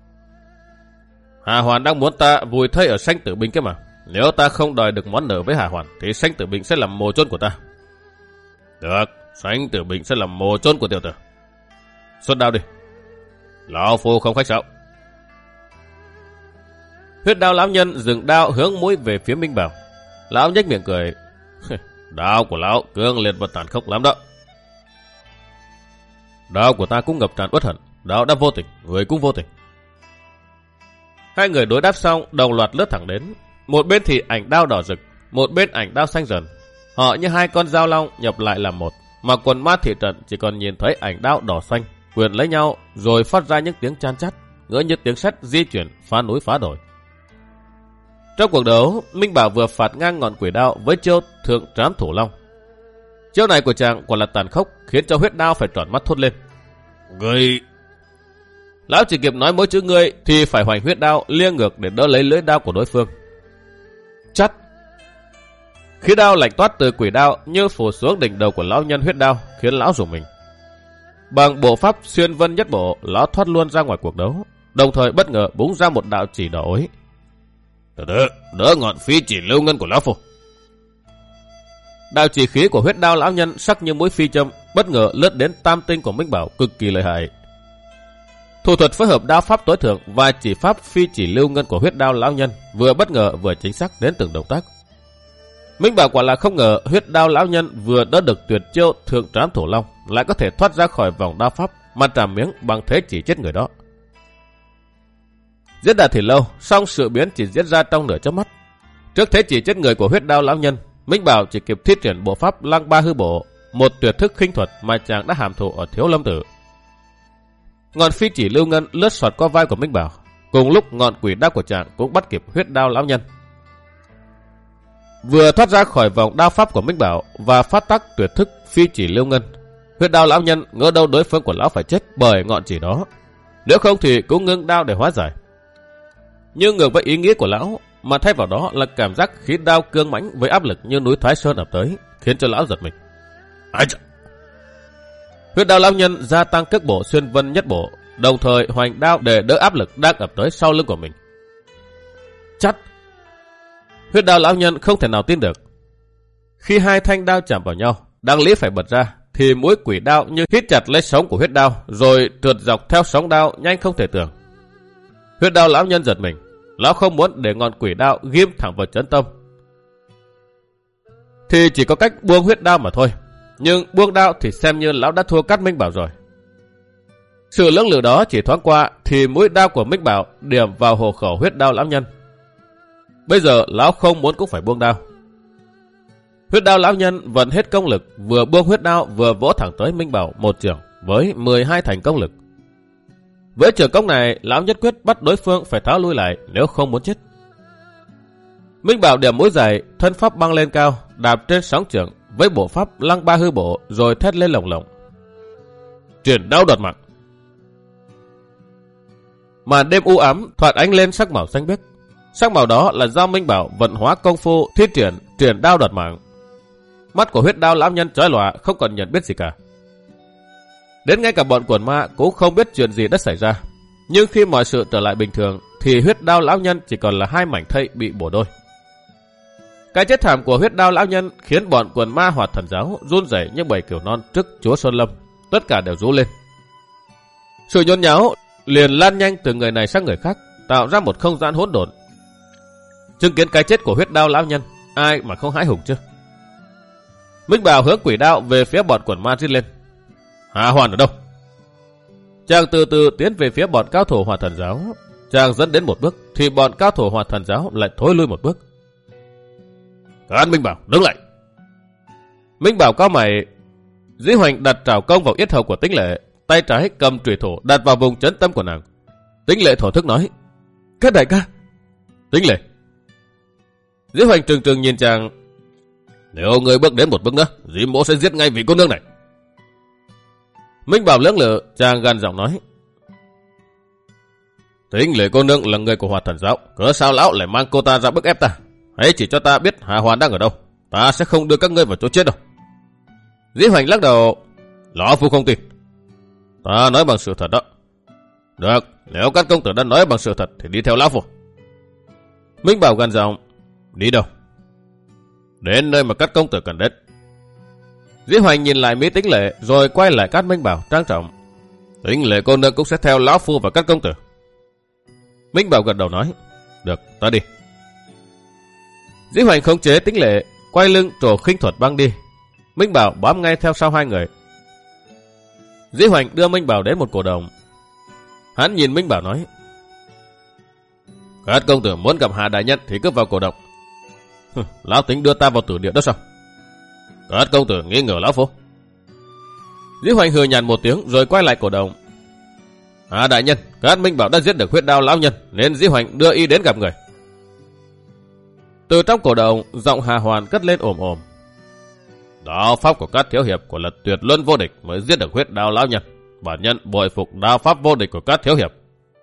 Hà Hoàn đang muốn ta vùi thây ở Sanh Tử Bình kia mà. Nếu ta không đòi được món nợ với Hà Hoàn thì Sanh Tử Bình sẽ làm mồ chôn của ta. Được, Sanh Tử Bình sẽ làm mồ chôn của tiểu tử. Xuất đao đi. Lão phu không khách sáo. Huyết đao lão nhân dừng đao hướng mũi về phía Minh Bảo. Lão nhếch miệng cười. Đao của lão cương liệt và tàn khốc lắm đó. Đao của ta cũng ngập tràn uất hận. Đao đã vô tình, người cũng vô tình. Hai người đối đáp xong đồng loạt lướt thẳng đến. Một bên thì ảnh đao đỏ rực, một bên ảnh đao xanh dần. Họ như hai con dao long nhập lại làm một, mà quần ma thị trận chỉ còn nhìn thấy ảnh đao đỏ xanh quyền lấy nhau, rồi phát ra những tiếng chan chát, ngỡ như tiếng sét di chuyển phá núi phá đồi. Trong cuộc đấu, Minh Bảo vừa phạt ngang ngọn quỷ đao với chiêu thượng trám thủ long. Chiêu này của chàng quả là tàn khốc, khiến cho huyết đao phải tròn mắt thốt lên. Người... Lão chỉ kịp nói mỗi chữ ngươi thì phải hoành huyết đao liêng ngược để đỡ lấy lưỡi đao của đối phương. Chắt! Khí đao lạnh toát từ quỷ đao như phủ xuống đỉnh đầu của lão nhân huyết đao, khiến lão rùng mình. Bằng bộ pháp xuyên vân nhất bộ, lão thoát luôn ra ngoài cuộc đấu, đồng thời bất ngờ búng ra một đạo chỉ đỏ ối. Từ từ, đỡ ngọn phi chỉ lưu ngân của lão phu. Đạo chỉ khí của huyết đao lão nhân sắc như mũi phi châm, bất ngờ lướt đến tam tinh của Minh Bảo cực kỳ lợi hại. Thủ thuật phối hợp đao pháp tối thượng và chỉ pháp phi chỉ lưu ngân của huyết đao lão nhân vừa bất ngờ vừa chính xác đến từng động tác. Minh Bảo quả là không ngờ huyết đao lão nhân vừa đỡ được tuyệt chiêu thượng trám thủ long lại có thể thoát ra khỏi vòng đao pháp mà trảm miếng bằng thế chỉ chết người đó. Diễn đạt thì lâu, song sự biến chỉ diễn ra trong nửa chớp mắt. Trước thế chỉ chết người của huyết đao lão nhân, Minh Bảo chỉ kịp thi triển bộ pháp lăng ba hư bộ, một tuyệt thức khinh thuật mà chàng đã hàm thụ ở Thiếu Lâm Tử. Ngọn phi chỉ lưu ngân lướt xoạt qua vai của Minh Bảo, cùng lúc ngọn quỷ đao của chàng cũng bắt kịp huyết đao lão nhân. Vừa thoát ra khỏi vòng đao pháp của Minh Bảo và phát tác tuyệt thức phi chỉ lưu ngân, huyết đao lão nhân ngỡ đâu đối phương của lão phải chết bởi ngọn chỉ đó. Nếu không thì cũng ngưng đao để hóa giải. Nhưng ngược với ý nghĩa của lão, mà thay vào đó là cảm giác khí đao cương mãnh với áp lực như núi Thái Sơn ập tới, khiến cho lão giật mình. Huyết đao lão nhân gia tăng cước bộ xuyên vân nhất bộ, đồng thời hoành đao để đỡ áp lực đang ập tới sau lưng của mình. Chắt! Huyết đao lão nhân không thể nào tin được. Khi hai thanh đao chạm vào nhau, đang lý phải bật ra, thì mũi quỷ đao như hít chặt lấy sống của huyết đao, rồi trượt dọc theo sóng đao nhanh không thể tưởng. Huyết đao lão nhân giật mình, lão không muốn để ngọn quỷ đao ghim thẳng vào chân tâm, thì chỉ có cách buông huyết đao mà thôi. Nhưng buông đao thì xem như lão đã thua Cát Minh Bảo rồi. Sự lưỡng lự đó chỉ thoáng qua thì mũi đao của Minh Bảo điểm vào hộ khẩu huyết đao lão nhân. Bây giờ lão không muốn cũng phải buông đao. Huyết đao lão nhân vận hết công lực, vừa buông huyết đao vừa vỗ thẳng tới Minh Bảo một chưởng với 12 thành công lực. Với trường công này, lão nhất quyết bắt đối phương phải tháo lui lại nếu không muốn chết. Minh Bảo điểm mũi dài, thân pháp băng lên cao, đạp trên sóng chưởng với bộ pháp lăng ba hư bộ, rồi thét lên lồng lộng. Truyền đao đoạt mạng. Màn đêm u ám thoạt ánh lên sắc màu xanh biếc. Sắc màu đó là do Minh Bảo vận hóa công phu thi triển đao đoạt mạng. Mắt của huyết đao lão nhân chói lòa, không còn nhận biết gì cả. Đến ngay cả bọn quần ma cũng không biết chuyện gì đã xảy ra. Nhưng khi mọi sự trở lại bình thường thì huyết đao lão nhân chỉ còn là hai mảnh thây bị bổ đôi. Cái chết thảm của huyết đao lão nhân khiến bọn quần ma Hoạt Thần giáo run rẩy như bầy cừu non trước Chúa Sơn Lâm, tất cả đều rú lên. Sự nhốn nháo liền lan nhanh từ người này sang người khác, tạo ra một không gian hỗn độn. Chứng kiến cái chết của huyết đao lão nhân, ai mà không hãi hùng chứ? Minh Bảo hướng quỷ đao về phía bọn quần ma rít lên. Hà Hoàn ở đâu? Chàng từ từ tiến về phía bọn cao thủ Hoạt Thần giáo. Chàng dẫn đến một bước thì bọn cao thủ Hoạt Thần giáo lại thối lui một bước. Cát Minh Bảo, đứng lại. Minh Bảo cao mày. Dĩ Hoành đặt trảo công vào yết hầu của Tĩnh Lệ, tay trái cầm chùy thủ đặt vào vùng chấn tâm của nàng. Tĩnh Lệ thổ thức nói: Các đại ca. Tĩnh Lệ. Dĩ Hoành trừng trừng nhìn chàng. Nếu người bước đến một bước nữa, dĩ mỗ sẽ giết ngay vị cô nương này. Minh Bảo lưỡng lự, chàng gằn giọng nói: Tĩnh Lệ cô nương là người của Hoạt Thần giáo, cớ sao lão lại mang cô ta ra bức ép ta? Hãy chỉ cho ta biết Hà Hoàn đang ở đâu, ta sẽ không đưa các ngươi vào chỗ chết đâu. Dĩ Hoành lắc đầu: Lão phu không tin. Ta nói bằng sự thật đó. Được, nếu các công tử đã nói bằng sự thật thì đi theo lão phu. Minh Bảo gằn giọng: Đi đâu? Đến nơi mà các công tử cần đến. Dĩ Hoành nhìn lại Mỹ Tĩnh Lệ rồi quay lại Cát Minh Bảo trang trọng: Tĩnh Lệ cô nương cũng sẽ theo lão phu và các công tử. Minh Bảo gật đầu nói: Được, ta đi. Dĩ Hoành khống chế Tĩnh Lệ, quay lưng trổ khinh thuật băng đi. Minh Bảo bám ngay theo sau hai người. Dĩ Hoành đưa Minh Bảo đến một cổ đồng. Hắn nhìn Minh Bảo nói: Các công tử muốn gặp Hà đại nhân thì cứ vào cổ động. Lão tính đưa ta vào tử địa đó sao? Các công tử nghi ngờ lão phu. Dĩ Hoành hừ nhàn một tiếng rồi quay lại cổ động. Hà đại nhân, các Minh Bảo đã giết được huyết đao lão nhân, nên Dĩ Hoành đưa y đến gặp người. Từ trong cổ động, giọng Hà Hoàn cất lên ồm ồm: Đao pháp của các thiếu hiệp của Lật Tuyệt Luân vô địch mới giết được huyết đao lão nhân. Bản nhân bội phục đao pháp vô địch của các thiếu hiệp.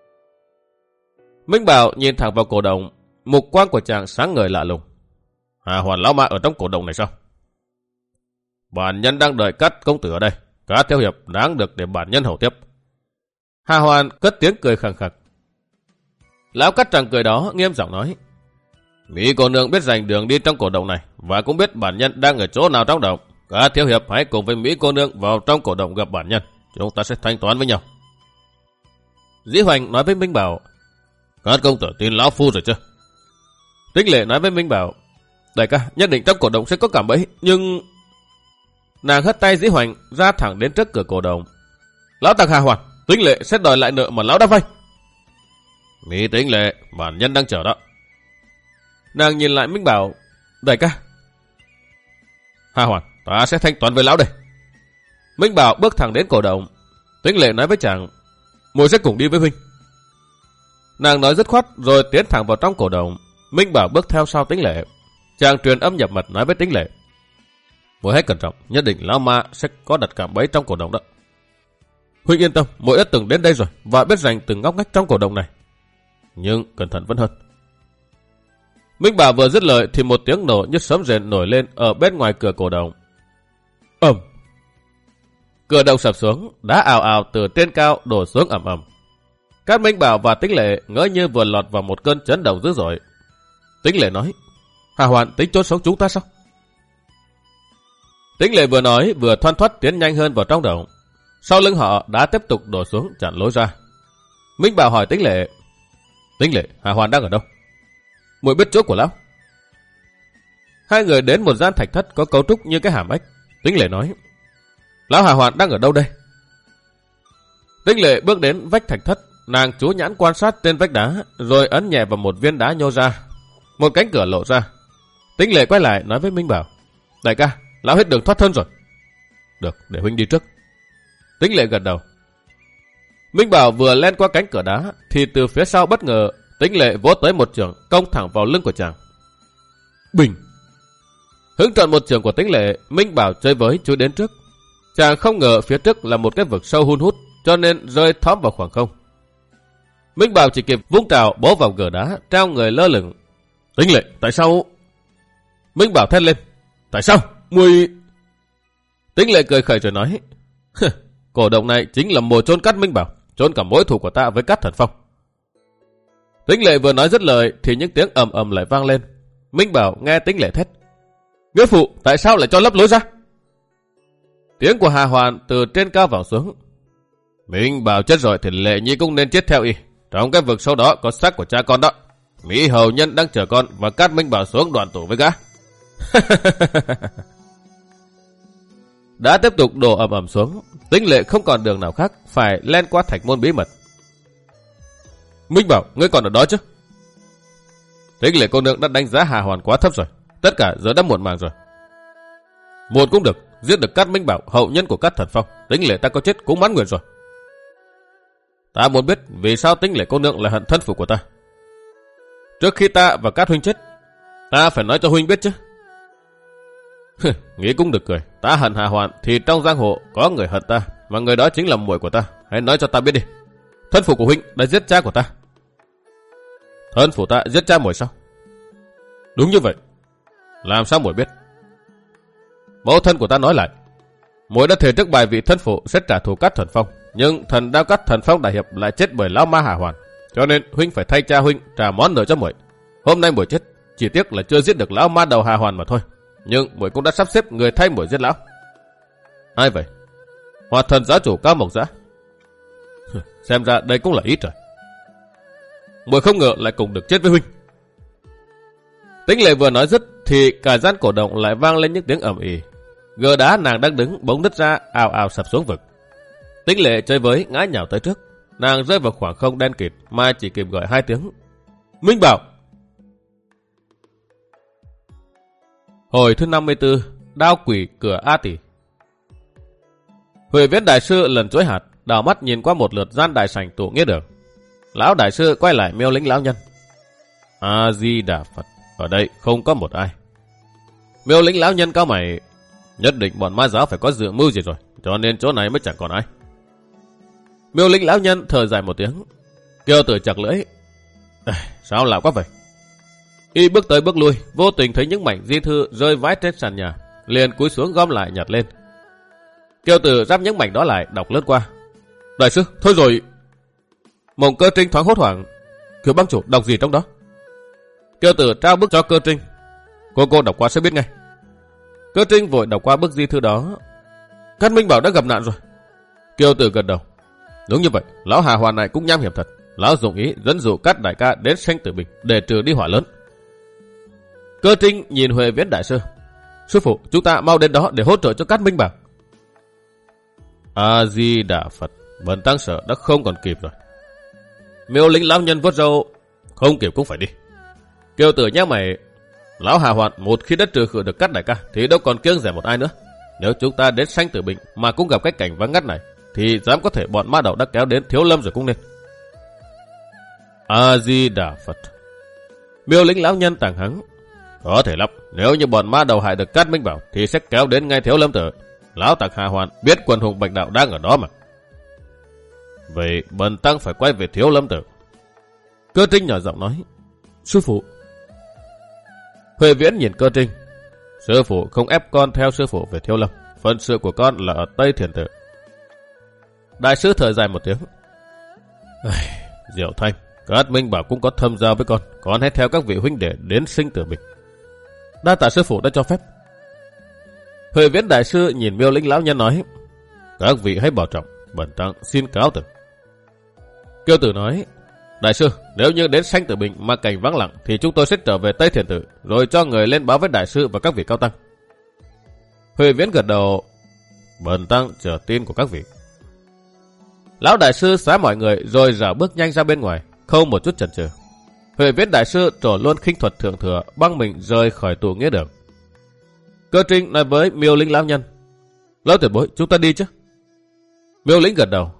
Minh Bảo nhìn thẳng vào cổ động, mục quang của chàng sáng ngời lạ lùng. Hà Hoàn lão ma ở trong cổ động này sao? Bản nhân đang đợi các công tử ở đây. Các thiếu hiệp đáng được để bản nhân hầu tiếp. Hà Hoàn cất tiếng cười khẳng khặc. Lão Cát Tràng cười đó nghiêm giọng nói: Mỹ cô nương biết dành đường đi trong cổ động này và cũng biết bản nhân đang ở chỗ nào trong động. Các thiếu hiệp hãy cùng với Mỹ cô nương vào trong cổ động gặp bản nhân. Chúng ta sẽ thanh toán với nhau. Dĩ Hoành nói với Minh Bảo: Các công tử tin lão phu rồi chưa? Tĩnh Lệ nói với Minh Bảo: Đại ca, nhất định trong cổ động sẽ có cạm bẫy, nhưng... Nàng hất tay Dĩ Hoành ra thẳng đến trước cửa cổ động. Lão tặc Hà Hoàn, Tĩnh Lệ sẽ đòi lại nợ mà lão đã vay. Mỹ Tĩnh Lệ, bản nhân đang chờ đó. Nàng nhìn lại Minh Bảo: Đại ca. Hà Hoàn, ta sẽ thanh toán với lão đây. Minh Bảo bước thẳng đến cổ động. Tĩnh Lệ nói với chàng: Muội sẽ cùng đi với huynh. Nàng nói dứt khoát rồi tiến thẳng vào trong cổ động. Minh Bảo bước theo sau Tĩnh Lệ. Chàng truyền âm nhập mật nói với Tĩnh Lệ: Muội hãy cẩn trọng, nhất định lão ma sẽ có đặt cạm bẫy trong cổ động đó. Huynh yên tâm, muội đã từng đến đây rồi và biết rành từng ngóc ngách trong cổ động này. Nhưng cẩn thận vẫn hơn. Minh Bảo vừa dứt lời thì một tiếng nổ như sấm rền nổi lên ở bên ngoài cửa cổ động. Ầm! Cửa động sập xuống, đá ào ào từ trên cao đổ xuống ầm ầm. Các Minh Bảo và Tĩnh Lệ ngỡ như vừa lọt vào một cơn chấn động dữ dội. Tĩnh Lệ nói: Hà Hoàn tính chôn sống chúng ta sao? Tĩnh Lệ vừa nói vừa thoăn thoắt tiến nhanh hơn vào trong động. Sau lưng họ đã tiếp tục đổ xuống chặn lối ra. Minh Bảo hỏi Tĩnh Lệ: Tĩnh Lệ, Hà Hoàn đang ở đâu? Muội biết chỗ của lão. Hai người đến một gian thạch thất có cấu trúc như cái hàm ếch. Tĩnh Lệ nói: Lão Hà Hoàn đang ở đâu đây? Tĩnh Lệ bước đến vách thạch thất, nàng chú nhãn quan sát trên vách đá, rồi ấn nhẹ vào một viên đá nhô ra. Một cánh cửa lộ ra. Tĩnh Lệ quay lại nói với Minh Bảo: Đại ca, lão hết đường thoát thân rồi. Được, để huynh đi trước. Tĩnh Lệ gật đầu. Minh Bảo vừa lên qua cánh cửa đá thì từ phía sau bất ngờ Tĩnh Lệ vỗ tới một chưởng công thẳng vào lưng của chàng. Bình! Hứng trọn một chưởng của Tĩnh Lệ, Minh Bảo chơi với chui đến trước. Chàng không ngờ phía trước là một cái vực sâu hun hút, cho nên rơi thõm vào khoảng không. Minh Bảo chỉ kịp vung trào bổ vào gờ đá, trao người lơ lửng. Tĩnh Lệ, tại sao? Minh Bảo thét lên: Tại sao? Muội... Tĩnh Lệ cười khẩy rồi nói: Cổ động này chính là mồ chôn cát Minh Bảo, chôn cả mối thù của ta với Cát Thần Phong. Tĩnh Lệ vừa nói dứt lời thì những tiếng ầm ầm lại vang lên. Minh Bảo nghe Tĩnh Lệ thét: Nghĩa phụ, tại sao lại cho lấp lối ra? Tiếng của Hà Hoàn từ trên cao vọng xuống: Minh Bảo chết rồi thì Lệ Nhi cũng nên chết theo y. Trong cái vực sâu đó có xác của cha con đó. Mỹ hầu nhân đang chờ con và cát Minh Bảo xuống đoàn tụ với gã. Đã tiếp tục đổ ầm ầm xuống. Tĩnh Lệ không còn đường nào khác, phải len qua thạch môn bí mật. Minh Bảo, ngươi còn ở đó chứ? Tĩnh Lệ cô nương đã đánh giá Hà Hoàn quá thấp rồi. Tất cả giờ đã muộn màng rồi. Muộn cũng được, giết được Cát Minh Bảo, hậu nhân của Cát Thần Phong, Tĩnh Lệ ta có chết cũng mãn nguyện rồi. Ta muốn biết vì sao Tĩnh Lệ cô nương lại hận thân phụ của ta. Trước khi ta và Cát huynh chết, ta phải nói cho huynh biết chứ. Nghĩ cũng được cười. Ta hận Hà Hoàn thì trong giang hồ có người hận ta, mà người đó chính là muội của ta. Hãy nói cho ta biết đi. Thân phụ của huynh đã giết cha của ta. Thân phụ ta giết cha muội sao? Đúng như vậy. Làm sao muội biết? Mẫu thân của ta nói lại, muội đã thề trước bài vị thân phụ sẽ trả thù Cát Thần Phong, nhưng thần đao Cát Thần Phong đại hiệp lại chết bởi lão ma Hà Hoàn, cho nên huynh phải thay cha huynh trả món nợ cho muội. Hôm nay muội chết, chỉ tiếc là chưa giết được lão ma đầu Hà Hoàn mà thôi, nhưng muội cũng đã sắp xếp người thay muội giết lão. Ai vậy? Hòa thần giáo chủ Cao Mộc Dã. Xem ra đây cũng là ý trời. Muội không ngờ lại cùng được chết với huynh. Tĩnh Lệ vừa nói dứt thì cả gian cổ động lại vang lên những tiếng ầm ĩ. Gờ đá nàng đang đứng bỗng nứt ra, ào ào sập xuống vực. Tĩnh Lệ chơi với ngã nhào tới trước, nàng rơi vào khoảng không đen kịt mà chỉ kịp gọi hai tiếng: Minh Bảo. Hồi thứ 54, đao quỷ cửa A Tỷ. Huệ Viễn đại sư lần chuỗi hạt, đảo mắt nhìn qua một lượt gian đại sảnh tụ nghĩa đường. Lão đại sư quay lại Miêu Lĩnh lão nhân: A Di Đà Phật, ở đây không có một ai. Miêu Lĩnh lão nhân cao mày: Nhất định bọn ma giáo phải có dự mưu gì rồi, cho nên chỗ này mới chẳng còn ai. Miêu Lĩnh lão nhân thở dài một tiếng. Kiều Tử chặt lưỡi: Sao lạ quá vậy? Y bước tới bước lui, vô tình thấy những mảnh di thư rơi vãi trên sàn nhà, liền cúi xuống gom lại nhặt lên. Kiều Tử ráp những mảnh đó lại, đọc lướt qua. Đại sư, thôi rồi. Mộng Cơ Trinh thoáng hốt hoảng: Kiều bang chủ đọc gì trong đó? Kiều Tử trao bức cho Cơ Trinh: Cô đọc qua sẽ biết ngay. Cơ Trinh vội đọc qua bức di thư đó. Cát Minh Bảo đã gặp nạn rồi. Kiều Tử gật đầu: Đúng như vậy, lão Hà Hoàn này cũng nham hiểm thật. Lão dùng ý dẫn dụ Cát đại ca đến Sanh Tử Bình để trừ đi họa lớn. Cơ Trinh nhìn Huệ Viễn đại sư: Sư phụ, chúng ta mau đến đó để hỗ trợ cho Cát Minh Bảo. A Di Đà Phật, bần tăng sợ đã không còn kịp rồi. Miêu Lĩnh lão nhân vuốt râu: Không kịp cũng phải đi. Kiều Tử nhắc mày: Lão Hà Hoàn một khi đã trừ khử được Cát đại ca thì đâu còn kiêng rẻ một ai nữa. Nếu chúng ta đến Sanh Tử Bình mà cũng gặp cái cảnh vắng ngắt này thì dám có thể bọn ma đầu đã kéo đến Thiếu Lâm rồi cũng nên. A Di Đà Phật. Miêu Lĩnh lão nhân tàng hắng: Có thể lắm, nếu như bọn ma đầu hại được Cát Minh Bảo thì sẽ kéo đến ngay Thiếu Lâm Tử. Lão tặc Hà Hoàn biết quần hùng Bạch đạo đang ở đó mà. Vậy bần tăng phải quay về Thiếu Lâm Tự. Cơ Trinh nhỏ giọng nói. Sư phụ. Huệ Viễn nhìn Cơ Trinh. Sư phụ không ép con theo sư phụ về Thiếu Lâm. Phần sự của con là ở Tây Thiền Tự. Đại sư thở dài một tiếng. Diệu Thanh, Cát Minh Bảo cũng có thâm giao với con hãy theo các vị huynh đệ đến sinh tử mình. Đa tạ sư phụ đã cho phép. Huệ Viễn đại sư nhìn Miêu Lĩnh lão nhân nói. Các vị hãy bảo trọng, bần tăng xin cáo từ. Kiêu Tử nói. Đại sư, nếu như đến sanh tử bình mà cảnh vắng lặng thì chúng tôi sẽ trở về Tây Thiền Tự, rồi cho người lên báo với đại sư và các vị cao tăng. Huệ Viễn gật đầu. Bần tăng chờ tin của các vị. Lão đại sư xá mọi người rồi rảo bước nhanh ra bên ngoài, không một chút chần chừ. Huệ Viễn đại sư trổ luôn khinh thuật thượng thừa, băng mình rời khỏi tụ nghĩa đường. Cơ Trinh nói với Miêu Lĩnh lão nhân. Lão tiền bối, chúng ta đi chứ? Miêu Lĩnh gật đầu.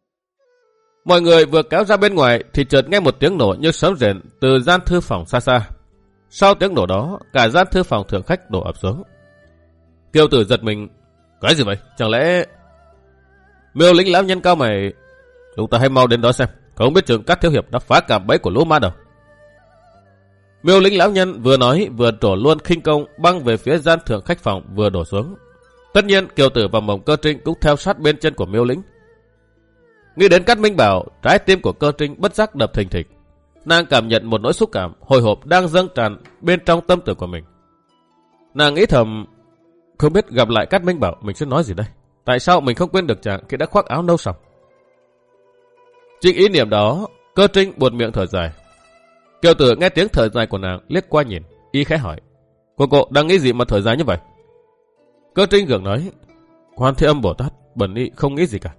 Mọi người vừa kéo ra bên ngoài thì chợt nghe một tiếng nổ như sấm rền từ gian thư phòng xa xa. Sau tiếng nổ đó, cả gian thư phòng thượng khách đổ ập xuống. Kiêu Tử giật mình. Cái gì vậy? Chẳng lẽ... Miêu Lĩnh lão nhân cao mày. Chúng ta hãy mau đến đó xem, không biết chừng Cát thiếu hiệp đã phá cạm bẫy của lũ ma đầu. Miêu Lĩnh lão nhân vừa nói vừa trổ luôn khinh công băng về phía gian thượng khách phòng vừa đổ xuống. Tất nhiên Kiều Tử và Mộng Cơ Trinh cũng theo sát bên chân của Miêu Lĩnh. Nghĩ đến Cát Minh Bảo, trái tim của Cơ Trinh bất giác đập thình thịch. Nàng cảm nhận một nỗi xúc cảm hồi hộp đang dâng tràn bên trong tâm tử của mình. Nàng nghĩ thầm, không biết gặp lại Cát Minh Bảo mình sẽ nói gì đây? Tại sao mình không quên được chàng khi đã khoác áo nâu sòng? Chính ý niệm đó, Cơ Trinh buột miệng thở dài. Kiều Tử nghe tiếng thở dài của nàng liếc qua nhìn, y khẽ hỏi: Cô đang nghĩ gì mà thở dài như vậy? Cơ Trinh gượng nói: Quan Thế Âm Bồ Tát, bần y không nghĩ gì cả.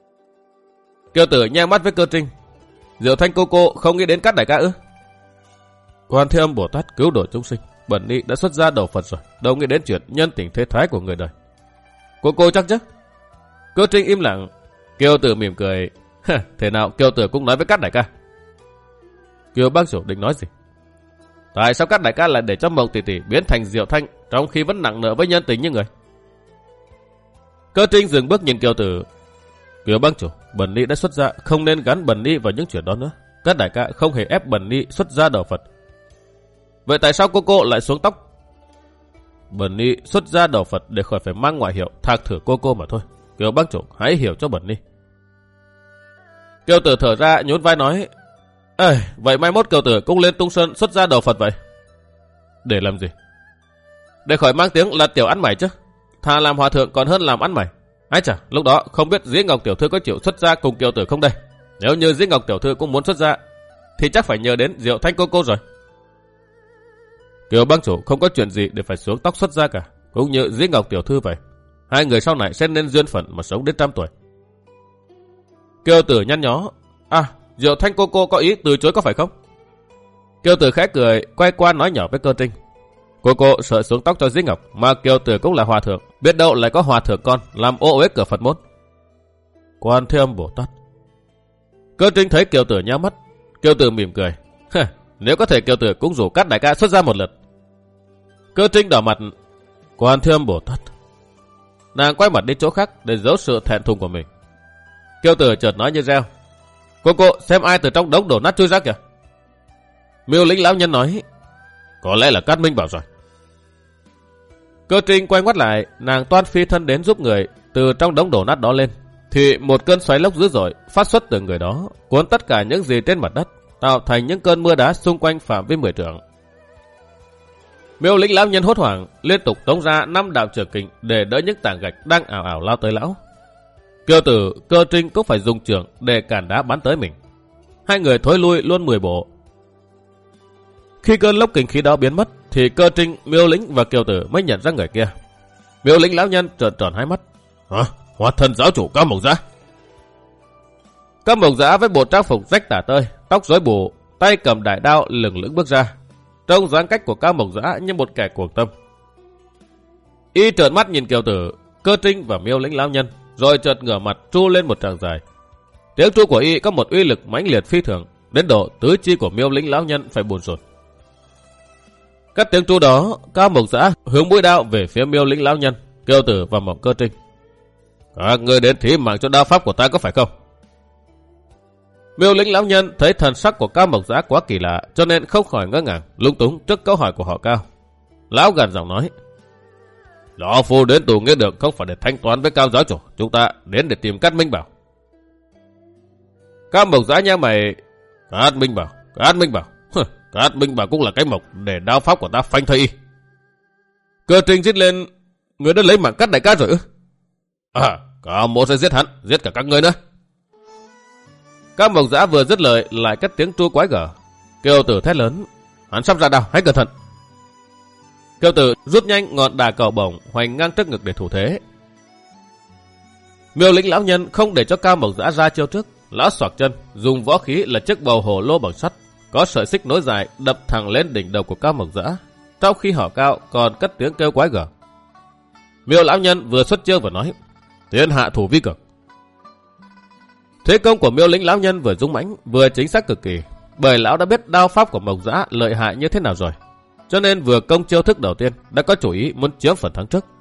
Kiều Tử nheo mắt với Cơ Trinh: Diệu Thanh cô không nghĩ đến Cát đại ca ư? Quan Thế Âm Bồ Tát cứu độ chúng sinh, bần y đã xuất gia đầu Phật rồi, đâu nghĩ đến chuyện nhân tình thế thái của người đời. Cô chắc chứ? Cơ Trinh im lặng. Kiều Tử mỉm cười: Thế nào Kiều Tử cũng nói với Cát đại ca? Kiều bác chủ định nói gì? Tại sao Cát đại ca lại để cho Mộng tỷ tỷ biến thành Diệu Thanh trong khi vẫn nặng nợ với nhân tình như người? Cơ Trinh dừng bước nhìn Kiều Tử. Kiều bác chủ, bần y đã xuất gia, không nên gắn bần y vào những chuyện đó nữa. Cát đại ca không hề ép bần y xuất gia đầu Phật. Vậy tại sao cô lại xuống tóc? Bần y xuất gia đầu Phật để khỏi phải mang ngoại hiệu thạc thử cô mà thôi. Kiều bác chủ hãy hiểu cho bần y. Kiều Tử thở ra nhún vai nói: Vậy mai mốt Kiều Tử cũng lên Tung Sơn xuất gia đầu Phật vậy. Để làm gì? Để khỏi mang tiếng là tiểu ăn mày chứ. Thà làm hòa thượng còn hơn làm ăn mày. Ái chà, lúc đó không biết Dĩ Ngọc tiểu thư có chịu xuất gia cùng Kiều Tử không đây? Nếu như Dĩ Ngọc tiểu thư cũng muốn xuất gia thì chắc phải nhờ đến Diệu Thanh cô rồi. Kiều bác chủ không có chuyện gì để phải xuống tóc xuất gia cả, cũng như Dĩ Ngọc tiểu thư vậy. Hai người sau này sẽ nên duyên phận mà sống đến 100 tuổi. Kiều Tử nhăn nhó: Diệu Thanh cô có ý từ chối có phải không? Kiều Tử khẽ cười, quay qua nói nhỏ với Cơ Trinh: Cô sợ xuống tóc cho Dĩ Ngọc, mà Kiều Tử cũng là hòa thượng, biết đâu lại có hòa thượng con làm ô uế cửa Phật môn. Quan Thế Âm Bồ Tát. Cơ Trinh thấy Kiều Tử nhắm mắt. Kiều Tử mỉm cười: Nếu có thể Kiều Tử cũng rủ Cát đại ca xuất ra một lượt. Cơ Trinh đỏ mặt: Quan Thế Âm Bồ Tát. Nàng quay mặt đi chỗ khác để giấu sự thẹn thùng của mình. Kiều Tử chợt nói như reo: Cô xem ai từ trong đống đổ nát chui ra kìa. Miêu Lĩnh lão nhân nói: Có lẽ là Cát Minh Bảo rồi. Cơ Trinh quay ngoắt lại, nàng toan phi thân đến giúp người từ trong đống đổ nát đó lên, thì một cơn xoáy lốc dữ dội phát xuất từ người đó, cuốn tất cả những gì trên mặt đất, tạo thành những cơn mưa đá xung quanh phạm vi 10 trượng. Miêu Lĩnh lão nhân hốt hoảng liên tục tống ra 5 đạo trường kình để đỡ những tảng gạch đang ảo ảo lao tới lão. Kiều Tử, Cơ Trinh cũng phải dùng trường để cản đá bắn tới mình. Hai người thối lui luôn 10 bộ. Khi cơn lốc kình khí đó biến mất thì Cơ Trinh, Miêu Lĩnh và Kiều Tử mới nhận ra người kia. Miêu Lĩnh lão nhân trợn tròn hai mắt: Hóa thân giáo chủ Cao Mộc Dã. Cao Mộc Dã với bộ trang phục rách tả tơi, tóc rối bù, tay cầm đại đao lừng lững bước ra. Trông dáng cách của Cao Mộc Dã như một kẻ cuồng tâm. Y trợn mắt nhìn Kiều Tử, Cơ Trinh và Miêu Lĩnh lão nhân, rồi chợt ngửa mặt tru lên một tràng dài. Tiếng tru của y có một uy lực mãnh liệt phi thường, đến độ tứ chi của Miêu Lĩnh lão nhân phải bùn rùn. Cắt tiếng tru đó, Cao Mộc Dã hướng mũi đao về phía Miêu Lĩnh lão nhân, Kiều Tử và Mộng Cơ Trinh. Các ngươi đến thí mạng cho đao pháp của ta có phải không? Miêu Lĩnh lão nhân thấy thần sắc của Cao Mộc Dã quá kỳ lạ, cho nên không khỏi ngỡ ngàng, lung túng trước câu hỏi của họ Cao. Lão gằn giọng nói: Lão phu đến tù Nghĩa Đường không phải để thanh toán với Cao giáo chủ, chúng ta đến để tìm Cát Minh Bảo. Cao Mộc Dã nhá mày: Cát Minh Bảo, Cát Minh Bảo, Cát Minh Bảo cũng là cái mộc để đao pháp của ta phanh thây y. Cơ Trinh rít lên: Người đã lấy mạng Cát đại ca rồi ư? Cao mộ sẽ giết hắn, giết cả các ngươi nữa. Cao Mộc Dã vừa dứt lời lại cất tiếng tru quái gở. Kiều Tử thét lớn: Hắn sắp ra đao, hãy cẩn thận. Kiều Tử rút nhanh ngọn đà cầu bổng hoành ngang trước ngực để thủ thế. Miêu Lĩnh lão nhân không để cho Cao Mộc Dã ra chiêu trước, lão xoạc chân dùng võ khí là chiếc bầu hồ lô bằng sắt có sợi xích nối dài đập thẳng lên đỉnh đầu của Cao Mộc Dã, trong khi họ Cao còn cất tiếng kêu quái gở. Miêu lão nhân vừa xuất chiêu vừa nói: Thiên hạ thủ vi cực. Thế công của Miêu Lĩnh lão nhân vừa dũng mãnh vừa chính xác cực kỳ, bởi lão đã biết đao pháp của Mộc Dã lợi hại như thế nào rồi, cho nên vừa công chiêu thức đầu tiên đã có chủ ý muốn chiếm phần thắng trước.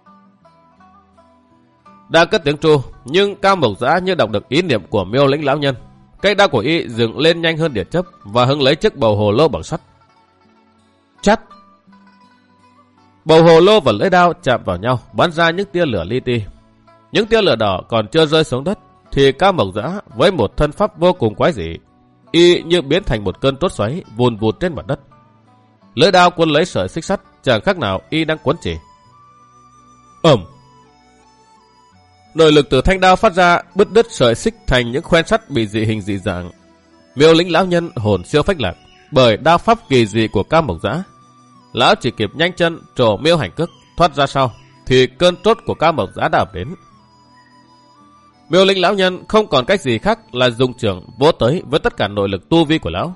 Đang cất tiếng tru, nhưng Cao Mộc Dã như đọc được ý niệm của Miêu Lĩnh lão nhân, cây đao của y dựng lên nhanh hơn điện chớp và hứng lấy chiếc bầu hồ lô bằng sắt. Chát! Bầu hồ lô và lưỡi đao chạm vào nhau, bắn ra những tia lửa li ti. Những tia lửa đỏ còn chưa rơi xuống đất thì Cao Mộc Dã với một thân pháp vô cùng quái dị, y như biến thành một cơn trốt xoáy vùn vụt trên mặt đất. Lưỡi đao cuốn lấy sợi xích sắt, chẳng khác nào y đang cuốn chỉ. Nội lực từ thanh đao phát ra bứt đứt sợi xích thành những khoen sắt bị dị hình dị dạng. Miêu Lĩnh lão nhân hồn siêu phách lạc bởi đao pháp kỳ dị của Cao Mộc Dã. Lão chỉ kịp nhanh chân trổ miêu hành cước thoát ra sau thì cơn trốt của Cao Mộc Dã đã ập đến. Miêu Lĩnh lão nhân không còn cách gì khác là dùng chưởng vỗ tới với tất cả nội lực tu vi của lão.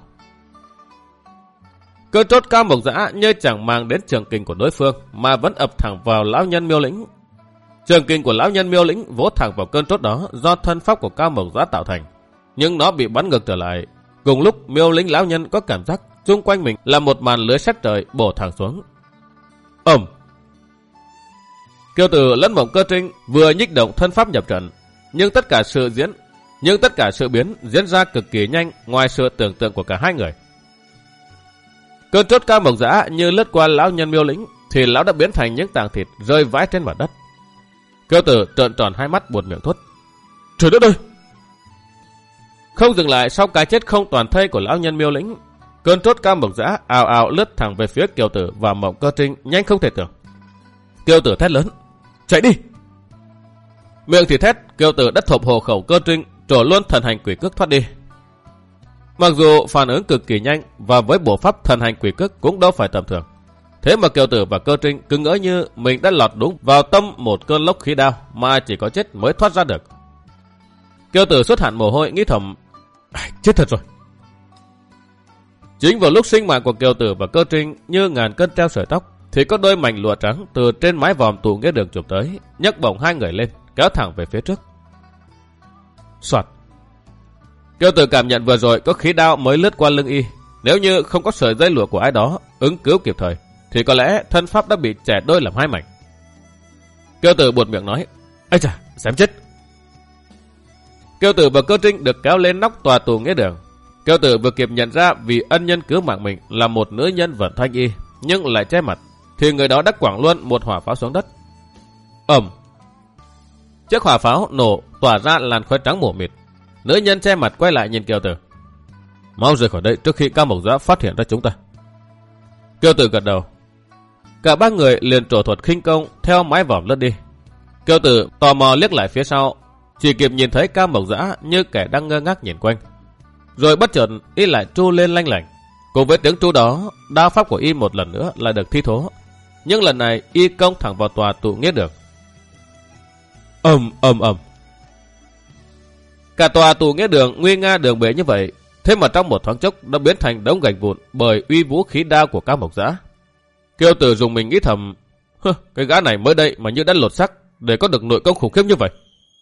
Cơn trốt Cao Mộc Dã như chẳng mang đến trường kình của đối phương mà vẫn ập thẳng vào lão nhân Miêu Lĩnh. Trường kình của lão nhân Miêu Lĩnh vỗ thẳng vào cơn trốt đó do thân pháp của Cao Mộc Dã tạo thành, nhưng nó bị bắn ngược trở lại. Cùng lúc Miêu Lĩnh lão nhân có cảm giác xung quanh mình là một màn lưới sét trời bổ thẳng xuống. Kiều Tử lẫn Mộng Cơ Trinh vừa nhích động thân pháp nhập trận, nhưng tất cả sự biến diễn ra cực kỳ nhanh ngoài sự tưởng tượng của cả hai người. Cơn trốt Cao Mộc Dã như lướt qua lão nhân Miêu Lĩnh thì lão đã biến thành những tảng thịt rơi vãi trên mặt đất. Kiều Tử trợn tròn hai mắt buột miệng thốt: Trời đất ơi! Không dừng lại sau cái chết không toàn thây của lão nhân Miêu Lĩnh, cơn trốt Cao Mộc Dã ào ào lướt thẳng về phía Kiều Tử và Mộng Cơ Trinh nhanh không thể tưởng. Kiều Tử thét lớn: Chạy đi! Miệng thì thét, Kiều Tử đất thộp hộ khẩu Cơ Trinh trổ luôn thần hành quỷ cước thoát đi. Mặc dù phản ứng cực kỳ nhanh và với bộ pháp thần hành quỷ cước cũng đâu phải tầm thường, thế mà Kiều Tử và Cơ Trinh cứ ngỡ như mình đã lọt đúng vào tâm một cơn lốc khí đao mà chỉ có chết mới thoát ra được. Kiều Tử xuất hẳn mồ hôi nghĩ thầm: Chết thật rồi. Chính vào lúc sinh mạng của Kiều Tử và Cơ Trinh như ngàn cân treo sợi tóc thì có đôi mảnh lụa trắng từ trên mái vòm tù Nghĩa Đường chụp tới, nhấc bổng hai người lên, kéo thẳng về phía trước. Soạt! Kiều Tử cảm nhận vừa rồi có khí đao mới lướt qua lưng y, nếu như không có sợi dây lụa của ai đó ứng cứu kịp thời thì có lẽ thân pháp đã bị chẻ đôi làm hai mảnh. Kiều Tử buột miệng nói: Ây chà, xém chết! Kiều Tử và Cơ Trinh được kéo lên nóc tòa tù Nghĩa Đường. Kiều Tử vừa kịp nhận ra vì ân nhân cứu mạng mình là một nữ nhân vận thanh y nhưng lại che mặt, thì người đó đã quẳng luôn một hỏa pháo xuống đất. Chiếc hỏa pháo nổ tỏa ra làn khói trắng mù mịt. Nữ nhân che mặt quay lại nhìn Kiều Tử: Mau rời khỏi đây trước khi Cao Mộc Dã phát hiện ra chúng ta. Kiều Tử gật đầu. Cả ba người liền trổ thuật khinh công theo mái vòm lướt đi. Kiều Tử tò mò liếc lại phía sau, chỉ kịp nhìn thấy Cao Mộc Dã như kẻ đang ngơ ngác nhìn quanh. Rồi bất chợt y lại tru lên lanh lảnh. Cùng với tiếng tru đó, đao pháp của y một lần nữa là được thi thố. Nhưng lần này y công thẳng vào tòa tụ Nghĩa Đường. Cả tòa tù Nghĩa Đường nguy nga đường bể như vậy, thế mà trong một thoáng chốc đã biến thành đống gạch vụn bởi uy vũ khí đao của Cao Mộc Dã. Kiều Tử dùng mình nghĩ thầm: Cái gã này mới đây mà như đã lột xác để có được nội công khủng khiếp như vậy.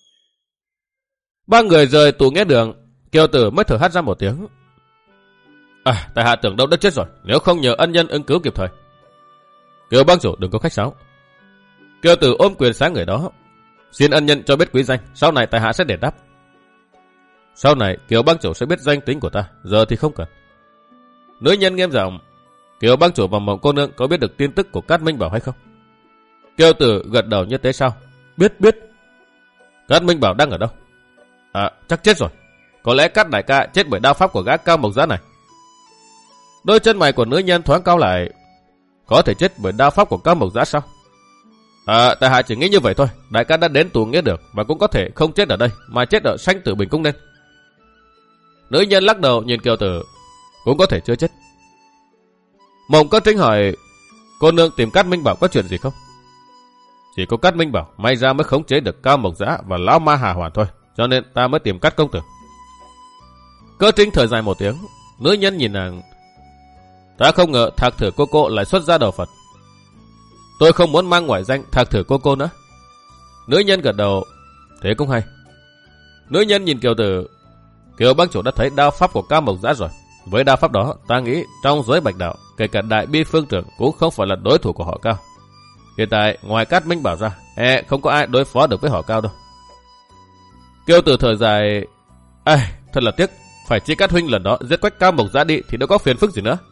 Ba người rời tù Nghĩa Đường, Kiều Tử mới thở hắt ra một tiếng: Tại hạ tưởng đâu đã chết rồi, nếu không nhờ ân nhân ứng cứu kịp thời. Kiều bang chủ đừng có khách sáo. Kiều Tử ôm quyền sáng người đó: Xin ân nhân cho biết quý danh, sau này tại hạ sẽ đền đáp. Sau này Kiều bang chủ sẽ biết danh tính của ta, giờ thì không cần. Nữ nhân nghiêm giọng, Kiều bang chủ và Mộng cô nương có biết được tin tức của Cát Minh Bảo hay không? Kiều Tử gật đầu như thế sao? Biết. Cát Minh Bảo đang ở đâu? À, chắc chết rồi. Có lẽ Cát đại ca chết bởi đao pháp của gã Cao Mộc Giá này. Đôi chân mày của nữ nhân thoáng cau lại. Có thể chết bởi đao pháp của Cao Mộc Giá sao? À, tại hạ chỉ nghĩ như vậy thôi. Đại ca đã đến tù nghĩa được và cũng có thể không chết ở đây mà chết ở Sanh Tử Bình Cung nên. Nữ nhân lắc đầu nhìn Kiều Tử. Cũng có thể chưa chết. Mộng Cơ Trinh hỏi, cô nương tìm Cát Minh Bảo có chuyện gì không? Chỉ có Cát Minh Bảo may ra mới khống chế được Cao Mộc Giá và lão ma Hà Hoàn thôi, cho nên ta mới tìm Cát công tử. Cơ Trinh thở dài một tiếng. Nữ nhân nhìn nàng. Ta không ngờ Thạc Thử cô lại xuất ra đầu Phật. Tôi không muốn mang ngoại danh Thạc Thử cô nữa. Nữ nhân gật đầu. Thế cũng hay. Nữ nhân nhìn Kiều Tử. Kiều bang chủ đã thấy đao pháp của Cao Mộc Giá rồi. Với đao pháp đó, ta nghĩ trong giới Bạch Đạo, kể cả Đại Bi Phương Trưởng cũng không phải là đối thủ của họ Cao. Hiện tại, ngoài Cát Minh Bảo ra, không có ai đối phó được với họ Cao đâu. Kiều Tử thở dài. Thật là tiếc. Phải chi Cát huynh lần đó giết quách Cao Mộc Giá đi thì đâu có phiền phức gì nữa.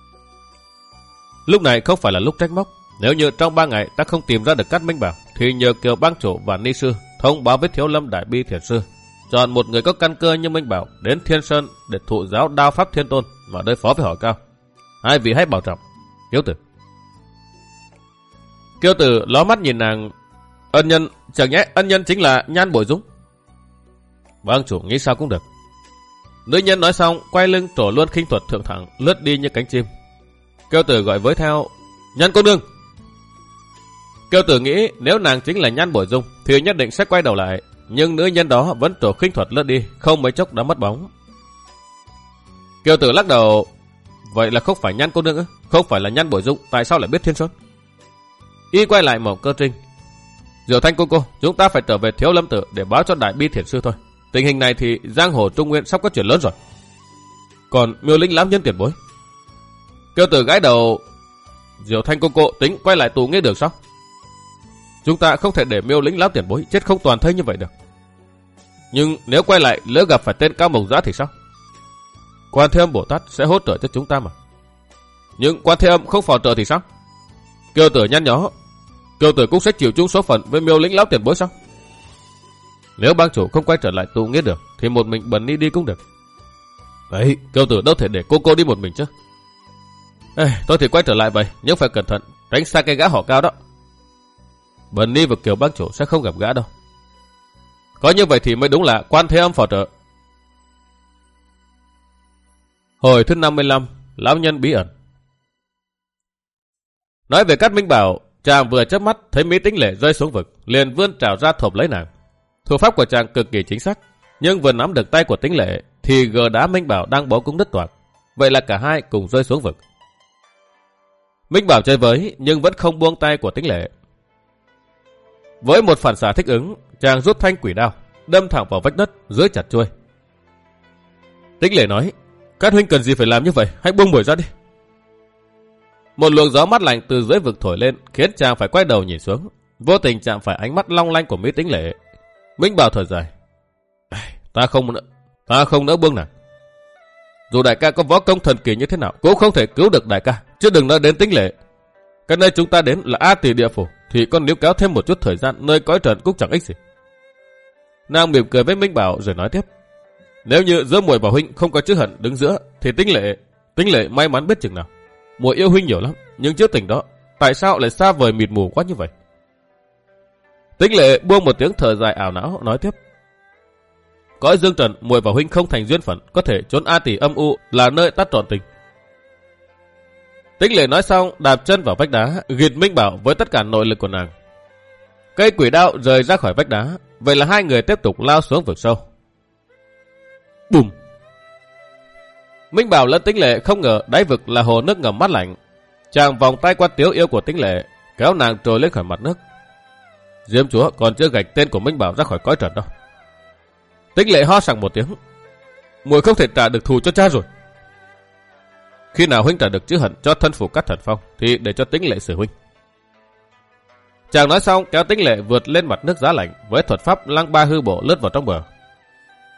Lúc này không phải là lúc trách móc. Nếu như trong 3 ngày ta không tìm ra được Cát Minh Bảo, thì nhờ Kiều bang chủ và Ni sư thông báo với Thiếu Lâm Đại Bi Thiền sư, chọn một người có căn cơ như Minh Bảo đến Thiên Sơn để thụ giáo đao pháp Thiên Tôn mà đối phó với họ Cao. Hai vị hãy bảo trọng. Kiều Tử. Kiều Tử ló mắt nhìn nàng. Ân nhân, chẳng nhẽ ân nhân chính là Nhan Bội Dũng? Bang chủ nghĩ sao cũng được. Nữ nhân nói xong, quay lưng trổ luôn khinh thuật thượng thẳng, lướt đi như cánh chim. Kiều Tử gọi với theo, Nhan cô nương. Kiều Tử nghĩ nếu nàng chính là Nhan Bội Dung thì nhất định sẽ quay đầu lại, nhưng nữ nhân đó vẫn trổ khinh thuật lướt đi, không mấy chốc đã mất bóng. Kiều Tử lắc đầu, vậy là không phải Nhan cô nương ư? Không phải là Nhan Bội Dung, tại sao lại biết Thiên Sơn? Y quay lại Mộng Cơ Trinh. Diệu Thanh cô, chúng ta phải trở về Thiếu Lâm Tự để báo cho Đại Bi Thiền sư thôi. Tình hình này thì giang hồ Trung Nguyên sắp có chuyện lớn rồi. Còn Miêu Lĩnh lão nhân tiền bối? Kiều Tử gãi đầu. Diệu Thanh cô tính quay lại tù nghĩa được sao? Chúng ta không thể để Miêu Lĩnh lão tiền bối chết không toàn thây như vậy được. Nhưng nếu quay lại lỡ gặp phải tên Cao Mộc Giá thì sao? Quan Thế Âm Bồ Tát sẽ hỗ trợ cho chúng ta mà. Nhưng Quan Thế Âm không phò trợ thì sao? Kiều Tử nhăn nhó. Kiều Tử cũng sẽ chịu chung số phận với Miêu Lĩnh lão tiền bối sao? Nếu bang chủ không quay trở lại tù nghĩa được thì một mình Bần Ni đi cũng được. Đấy, Kiều Tử đâu thể để cô đi một mình chứ. Tôi thì quay trở lại vậy, nhưng phải cẩn thận, tránh xa cái gã họ Cao đó. Bần Ni và Kiều bang chủ sẽ không gặp gã đâu. Có như vậy thì mới đúng là Quan Thế Âm phò trợ. Hồi thứ 55, lão nhân bí ẩn. Nói về Cát Minh Bảo, chàng vừa chớp mắt thấy Mỹ Tĩnh Lệ rơi xuống vực, liền vươn trào ra thộp lấy nàng. Thủ pháp của chàng cực kỳ chính xác, nhưng vừa nắm được tay của Tĩnh Lệ thì gờ đá Minh Bảo đang bó cũng đứt toạc. Vậy là cả hai cùng rơi xuống vực. Minh Bảo chơi với nhưng vẫn không buông tay của Tĩnh Lệ. Với một phản xạ thích ứng, chàng rút thanh quỷ đao, đâm thẳng vào vách đất dưới chặt chuôi. Tĩnh Lệ nói, Cát huynh cần gì phải làm như vậy, hãy buông bổi ra đi. Một luồng gió mát lạnh từ dưới vực thổi lên khiến chàng phải quay đầu nhìn xuống, vô tình chạm phải ánh mắt long lanh của Mỹ Tĩnh Lệ. Minh Bảo thở dài, ta không nỡ buông nàng. Dù đại ca có võ công thần kỳ như thế nào cũng không thể cứu được đại ca, chứ đừng nói đến Tĩnh Lệ. Cái nơi chúng ta đến là A Tỳ địa phủ, thì con níu kéo thêm một chút thời gian nơi cõi trần cũng chẳng ích gì. Nàng mỉm cười với Minh Bảo rồi nói tiếp, nếu như giữa muội và huynh không có chữ hận đứng giữa thì Tĩnh Lệ may mắn biết chừng nào. Muội yêu huynh nhiều lắm, nhưng chữ tình đó tại sao lại xa vời mịt mù quá như vậy? Tĩnh Lệ buông một tiếng thở dài ảo não nói tiếp, cõi dương trần muội và huynh không thành duyên phận, có thể trốn A Tỳ âm u là nơi tắt trọn tình. Tĩnh Lệ nói xong đạp chân vào vách đá, ghịt Minh Bảo với tất cả nội lực của nàng. Cây quỷ đao rời ra khỏi vách đá, vậy là hai người tiếp tục lao xuống vực sâu. Bùm! Minh Bảo lẫn Tĩnh Lệ không ngờ đáy vực là hồ nước ngầm mát lạnh. Chàng vòng tay qua Tiếu Yêu của Tĩnh Lệ, kéo nàng trồi lên khỏi mặt nước. Diêm chúa còn chưa gạch tên của Minh Bảo ra khỏi cõi trần đâu. Tĩnh Lệ ho sặc một tiếng, muội không thể trả được thù cho cha rồi. Khi nào huynh trả được chữ hận cho thân phủ Cát Thần Phong thì để cho Tĩnh Lệ xử huynh. Chàng nói xong kéo Tĩnh Lệ vượt lên mặt nước giá lạnh với thuật pháp lăng ba hư bộ lướt vào trong bờ.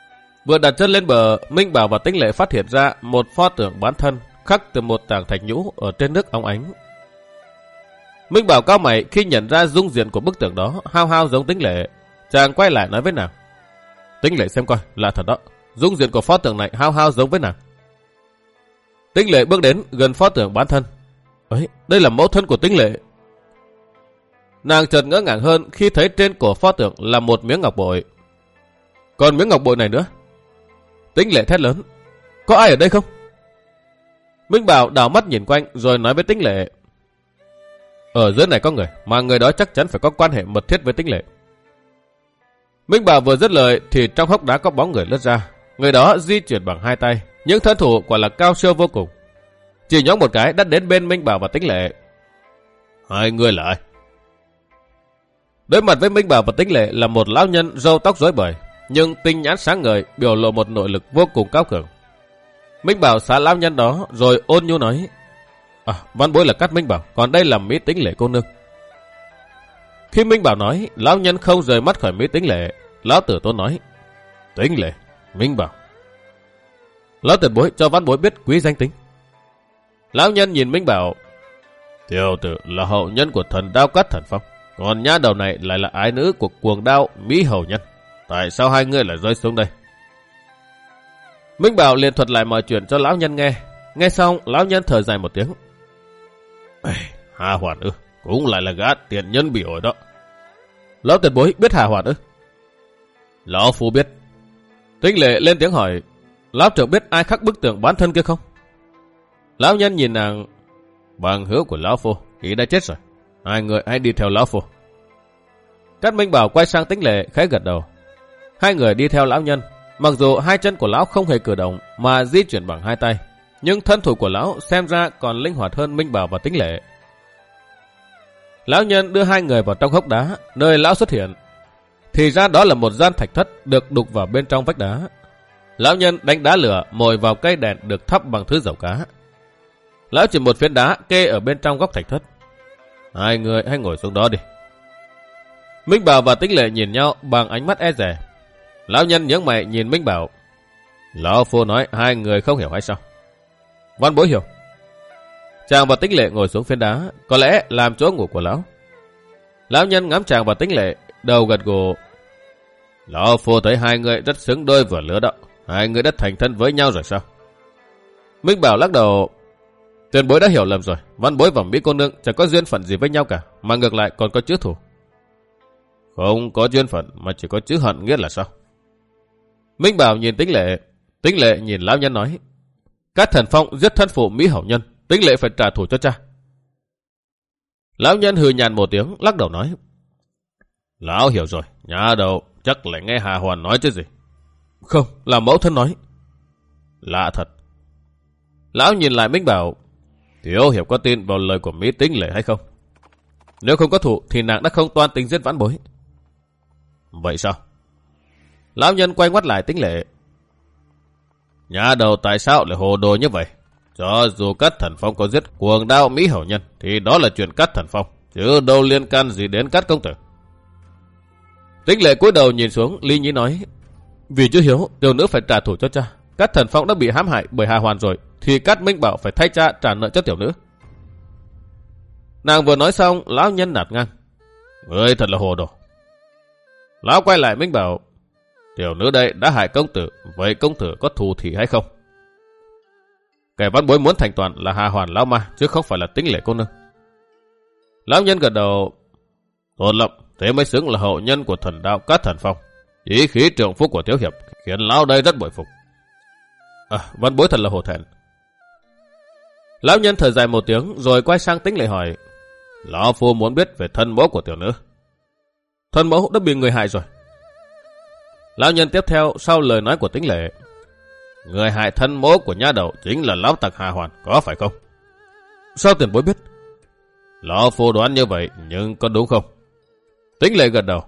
Vừa đặt chân lên bờ, Minh Bảo và Tĩnh Lệ phát hiện ra một pho tượng bán thân khắc từ một tảng thạch nhũ ở trên nước óng ánh. Minh Bảo cau mày khi nhận ra dung diện của bức tượng đó hao hao giống Tĩnh Lệ. Chàng quay lại nói với nàng: Tĩnh Lệ xem coi, là thật đó, dung diện của pho tượng này hao hao giống với nàng. Tĩnh Lệ bước đến gần pho tượng bán thân. Ấy, đây là mẫu thân của Tĩnh Lệ. Nàng chợt ngỡ ngàng hơn khi thấy trên cổ pho tượng là một miếng ngọc bội. Còn miếng ngọc bội này nữa. Tĩnh Lệ thét lớn: Có ai ở đây không? Minh Bảo đảo mắt nhìn quanh rồi nói với Tĩnh Lệ: Ở dưới này có người, mà người đó chắc chắn phải có quan hệ mật thiết với Tĩnh Lệ. Minh Bảo vừa dứt lời thì trong hốc đá có bóng người lướt ra. Người đó di chuyển bằng hai tay, những thân thủ quả là cao siêu vô cùng. Chỉ nhón một cái đã đến bên Minh Bảo và Tĩnh Lệ. Hai người là ai? Đối mặt với Minh Bảo và Tĩnh Lệ là một lão nhân râu tóc rối bời, nhưng tinh nhãn sáng ngời, biểu lộ một nội lực vô cùng cao cường. Minh Bảo xá lão nhân đó rồi ôn nhu nói: Văn bối là Cát Minh Bảo, còn đây là Mỹ Tĩnh Lệ cô nương. Khi Minh Bảo nói, lão nhân không rời mắt khỏi Mỹ Tĩnh Lệ. Lão tử tôn nói: Tĩnh Lệ, Minh Bảo. Lão tiền bối cho văn bối biết quý danh tính. Lão nhân nhìn Minh Bảo: Tiểu tử là hậu nhân của thần đao Cát Thần Phong, còn nhã đầu này lại là ái nữ của cuồng đao Mỹ hầu nhân. Tại sao hai người lại rơi xuống đây? Minh Bảo liền thuật lại mọi chuyện cho lão nhân nghe. Nghe xong, lão nhân thở dài một tiếng: Hà Hoàn ư, cũng lại là gã tiện nhân bị ổi đó. Lão tiền bối biết Hà Hoàn ư? Lão phu biết. Tĩnh Lệ lên tiếng hỏi: Lão trưởng biết ai khắc bức tượng bán thân kia không? Lão nhân nhìn nàng: Bằng hữu của lão phu, ý đã chết rồi. Hai người hãy đi theo lão phu. Cát Minh Bảo quay sang Tĩnh Lệ khẽ gật đầu. Hai người đi theo lão nhân. Mặc dù hai chân của lão không hề cử động mà di chuyển bằng hai tay, nhưng thân thủ của lão xem ra còn linh hoạt hơn Minh Bảo và Tĩnh Lệ. Lão nhân đưa hai người vào trong hốc đá, nơi lão xuất hiện. Thì ra đó là một gian thạch thất được đục vào bên trong vách đá. Lão nhân đánh đá lửa mồi vào cây đèn được thắp bằng thứ dầu cá. Lão chỉ một phiến đá kê ở bên trong góc thạch thất. Hai người hãy ngồi xuống đó đi. Minh Bảo và Tĩnh Lệ nhìn nhau bằng ánh mắt e dè. Lão nhân nhướng mày nhìn Minh Bảo: Lão phu nói hai người không hiểu hay sao? Văn bối hiểu. Chàng và Tĩnh Lệ ngồi xuống phiến đá, có lẽ làm chỗ ngủ của lão. Lão nhân ngắm chàng và Tĩnh Lệ, đầu gật gù: Lão phu thấy hai người rất xứng đôi vừa lứa đó. Hai người đã thành thân với nhau rồi sao? Minh Bảo lắc đầu: Tiền bối đã hiểu lầm rồi. Văn bối và Mỹ cô nương chẳng có duyên phận gì với nhau cả, mà ngược lại còn có chữ thù. Không có duyên phận mà chỉ có chữ hận nghĩa là sao? Minh Bảo nhìn Tĩnh Lệ. Tĩnh Lệ nhìn lão nhân nói: Cát Thần Phong giết thân phụ Mỹ hậu nhân, Tĩnh Lệ phải trả thù cho cha. Lão nhân hừ nhàn một tiếng, lắc đầu nói: Lão hiểu rồi, nhà đầu chắc lại nghe Hà Hoàn nói chứ gì. Không, là mẫu thân nói. Lạ thật. Lão nhìn lại Minh Bảo: Tiểu Hiệp có tin vào lời của Mỹ Tĩnh Lệ hay không? Nếu không có thù thì nàng đã không toan tính giết vãn bối. Vậy sao? Lão nhân quay ngoắt lại Tĩnh Lệ: Nhà đầu tại sao lại hồ đồ như vậy? Cho dù Cát Thần Phong có giết cuồng đao Mỹ hậu nhân thì đó là chuyện Cát Thần Phong, chứ đâu liên can gì đến Cát công tử. Tĩnh Lệ cúi đầu nhìn xuống, lý nhí nói: Vì chưa hiếu, tiểu nữ phải trả thù cho cha. Cát Thần Phong đã bị hãm hại bởi Hà Hoàn rồi, thì Cát Minh Bảo phải thay cha trả nợ cho tiểu nữ. Nàng vừa nói xong, lão nhân nạt ngang: Ngươi thật là hồ đồ. Lão quay lại Minh Bảo: Tiểu nữ đây đã hại công tử, vậy công tử có thù thì hay không? Kẻ văn bối muốn thành toàn là Hà Hoàn lão ma, chứ không phải là Tĩnh Lệ cô nương. Lão nhân gật đầu: Tốt lắm, thế mới xứng là hậu nhân của thần đạo Cát Thần Phong. Ý khí trượng phúc của Tiểu Hiệp khiến lão đây rất bội phục. Văn bối thật là hổ thẹn. Lão nhân thở dài một tiếng rồi quay sang Tĩnh Lệ hỏi: Lão phu muốn biết về thân mẫu của tiểu nữ. Thân mẫu đã bị người hại rồi. Lão nhân tiếp theo sau lời nói của Tĩnh Lệ: Người hại thân mẫu của nha đầu chính là lão tặc Hà Hoàn, có phải không? Sao tiền bối biết? Lão phu đoán như vậy, nhưng có đúng không? Tĩnh Lệ gật đầu: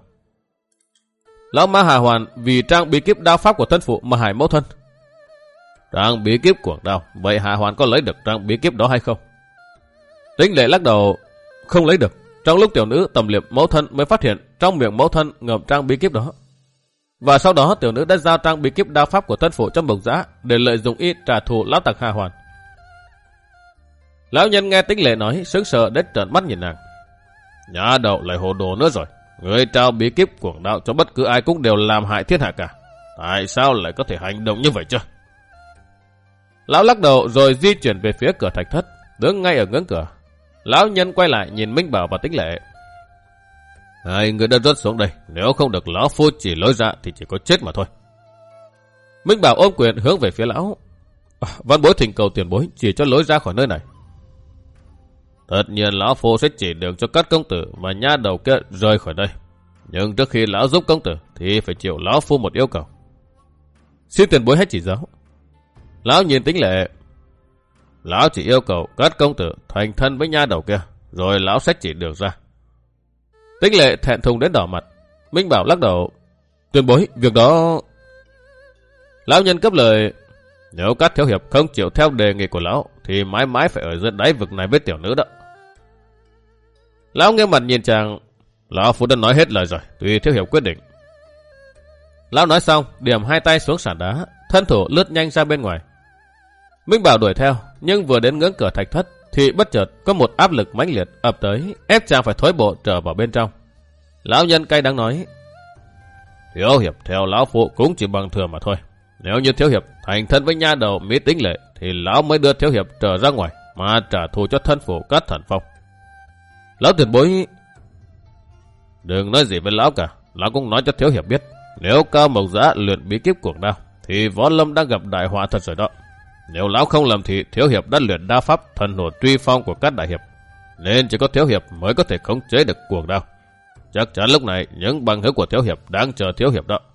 Lão ma Hà Hoàn vì trang bí kíp đao pháp của thân phụ mà hại mẫu thân. Trang bí kíp cuồng đao, vậy Hà Hoàn có lấy được trang bí kíp đó hay không? Tĩnh Lệ lắc đầu: Không lấy được. Trong lúc tiểu nữ tầm liệm mẫu thân mới phát hiện trong miệng mẫu thân ngậm trang bí kíp đó. Và sau đó tiểu nữ đã giao trang bí kíp đao pháp của thân phụ cho Mộc Dã để lợi dụng y trả thù lão tặc Hà Hoàn. Lão nhân nghe Tĩnh Lệ nói sững sờ đến trợn mắt nhìn nàng. Nhã đầu lại hồ đồ nữa rồi. Người trao bí kíp cuồng đạo cho bất cứ ai cũng đều làm hại thiên hạ cả. Tại sao lại có thể hành động như vậy chứ? Lão lắc đầu rồi di chuyển về phía cửa thạch thất, đứng ngay ở ngưỡng cửa. Lão nhân quay lại nhìn Minh Bảo và Tĩnh Lệ. Hai người đã rớt xuống đây, nếu không được lão phu chỉ lối ra thì chỉ có chết mà thôi. Minh Bảo ôm quyền hướng về phía lão. Văn bối thỉnh cầu tiền bối chỉ cho lối ra khỏi nơi này. Tất nhiên lão phu sẽ chỉ đường cho các công tử và nha đầu kia rời khỏi đây. Nhưng trước khi lão giúp công tử thì phải chịu lão phu một yêu cầu. Xin tiền bối hãy chỉ giáo. Lão nhìn Tĩnh Lệ. Lão chỉ yêu cầu các công tử thành thân với nha đầu kia, rồi lão sẽ chỉ đường ra. Tĩnh Lệ thẹn thùng đến đỏ mặt. Minh Bảo lắc đầu. Tiền bối, việc đó... Lão nhân cấp lời. Nếu các thiếu hiệp không chịu theo đề nghị của lão thì mãi mãi phải ở dưới đáy vực này với tiểu nữ đó. Lão nghiêm mặt nhìn chàng. Lão phu đã nói hết lời rồi, tùy thiếu hiệp quyết định. Lão nói xong, điểm hai tay xuống sàn đá, thân thủ lướt nhanh ra bên ngoài. Minh Bảo đuổi theo, nhưng vừa đến ngưỡng cửa thạch thất thì bất chợt có một áp lực mãnh liệt ập tới, ép chàng phải thối bộ trở vào bên trong. Lão nhân cay đắng nói. Thiếu hiệp theo lão phụ cũng chỉ bằng thừa mà thôi. Nếu như thiếu hiệp thành thân với nha đầu Mỹ Tĩnh Lệ thì lão mới đưa thiếu hiệp trở ra ngoài mà trả thù cho thân phụ Cát Thần Phong. Lão tiền bối... Đừng nói gì với lão cả, lão cũng nói cho thiếu hiệp biết. Nếu Cao Mộc Dã luyện bí kíp cuồng đao thì võ lâm đang gặp đại họa thật rồi đó. Nếu lão không làm thì thiếu hiệp đã luyện đao pháp thần hồn truy phong của các đại hiệp, nên chỉ có thiếu hiệp mới có thể khống chế được cuồng đao. Chắc chắn lúc này những bằng hữu của thiếu hiệp đang chờ thiếu hiệp đó.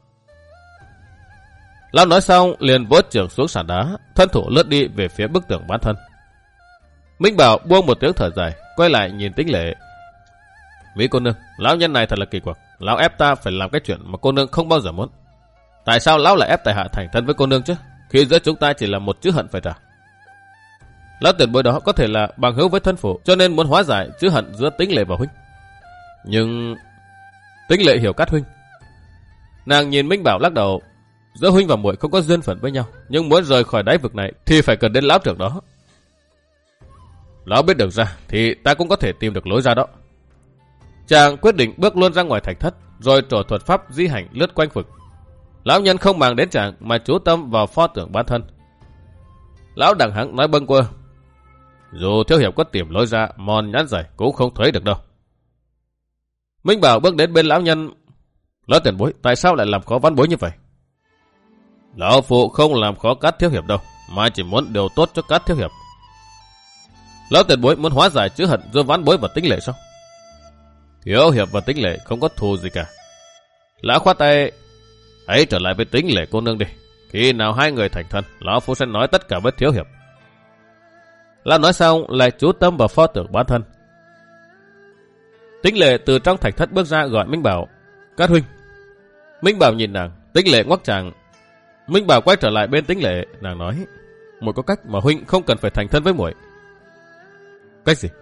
Lão nói xong liền vỗ chưởng xuống sàn đá, thân thủ lướt đi về phía bức tường bán thân. Minh Bảo buông một tiếng thở dài, quay lại nhìn Tĩnh Lệ. Mỹ cô nương, lão nhân này thật là kỳ quặc. Lão ép ta phải làm cái chuyện mà cô nương không bao giờ muốn. Tại sao lão lại ép tại hạ thành thân với cô nương chứ, khi giữa chúng ta chỉ là một chữ hận phải trả? Lão tiền bối đó có thể là bằng hữu với thân phụ, cho nên muốn hóa giải chữ hận giữa Tĩnh Lệ và huynh. Nhưng Tĩnh Lệ hiểu Cát huynh. Nàng nhìn Minh Bảo lắc đầu. Giữa huynh và muội không có duyên phận với nhau, nhưng muốn rời khỏi đáy vực này thì phải cần đến lão trưởng đó. Lão biết được ra thì ta cũng có thể tìm được lối ra đó. Chàng quyết định bước luôn ra ngoài thạch thất, rồi trổ thuật pháp di hành lướt quanh vực. Lão nhân không màng đến chàng mà chú tâm vào pho tượng bán thân. Lão đằng hắng nói bâng quơ. Dù thiếu hiệp có tìm lối ra, mòn nhát dày cũng không thấy được đâu. Minh Bảo bước đến bên lão nhân. Lão tiền bối, tại sao lại làm khó Văn bối như vậy? Lão phụ không làm khó Cát thiếu hiệp đâu, mà chỉ muốn điều tốt cho Cát thiếu hiệp. Lão tiền bối muốn hóa giải chữ hận giữa Văn bối và Tĩnh Lệ sao? Thiếu hiệp và Tĩnh Lệ không có thù gì cả. Lão khoát tay. Hãy trở lại với Tĩnh Lệ cô nương đi. Khi nào hai người thành thân, lão phu sẽ nói tất cả với thiếu hiệp. Lão nói xong lại chú tâm vào pho tượng bán thân. Tĩnh Lệ từ trong thạch thất bước ra gọi Minh Bảo. Cát huynh. Minh Bảo nhìn nàng. Tĩnh Lệ ngoắc chàng. Minh Bảo quay trở lại bên Tĩnh Lệ. Nàng nói. Muội có cách mà huynh không cần phải thành thân với muội. Cách gì?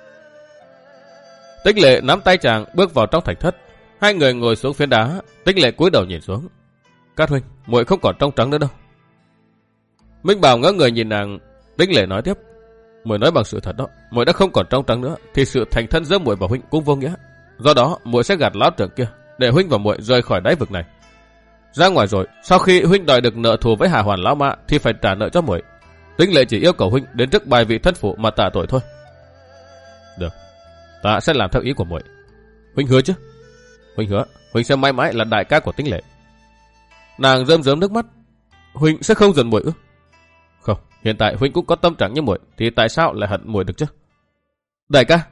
Tĩnh Lệ nắm tay chàng bước vào trong thạch thất. Hai người ngồi xuống phiến đá. Tĩnh Lệ cúi đầu nhìn xuống. Cát huynh, muội không còn trong trắng nữa đâu. Minh Bảo ngỡ người nhìn nàng. Tĩnh Lệ nói tiếp. Muội nói bằng sự thật đó, muội đã không còn trong trắng nữa thì sự thành thân giữa muội và huynh cũng vô nghĩa. Do đó muội sẽ gạt lão trưởng kia để huynh và muội rời khỏi đáy vực này. Ra ngoài rồi, sau khi huynh đòi được nợ thù với Hà Hoàn lão mã thì phải trả nợ cho muội. Tĩnh Lệ chỉ yêu cầu huynh đến trước bài vị thân phụ mà tạ tội thôi. Được, ta sẽ làm theo ý của muội. Huynh hứa chứ? Huynh hứa, huynh sẽ mãi mãi là đại ca của Tĩnh Lệ. Nàng rơm rớm nước mắt. Huynh sẽ không giận muội ư? Không, hiện tại huynh cũng có tâm trạng như muội thì tại sao lại hận muội được chứ? Đại ca.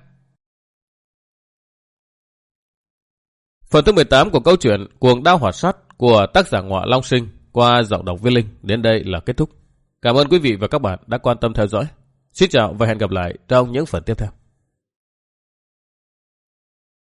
Phần thứ 18 của câu chuyện Cuồng Đao Hoạt Sát của tác giả Ngọa Long Sinh qua giọng đọc Viết Linh đến đây là kết thúc. Cảm ơn quý vị và các bạn đã quan tâm theo dõi. Xin chào và hẹn gặp lại trong những phần tiếp theo.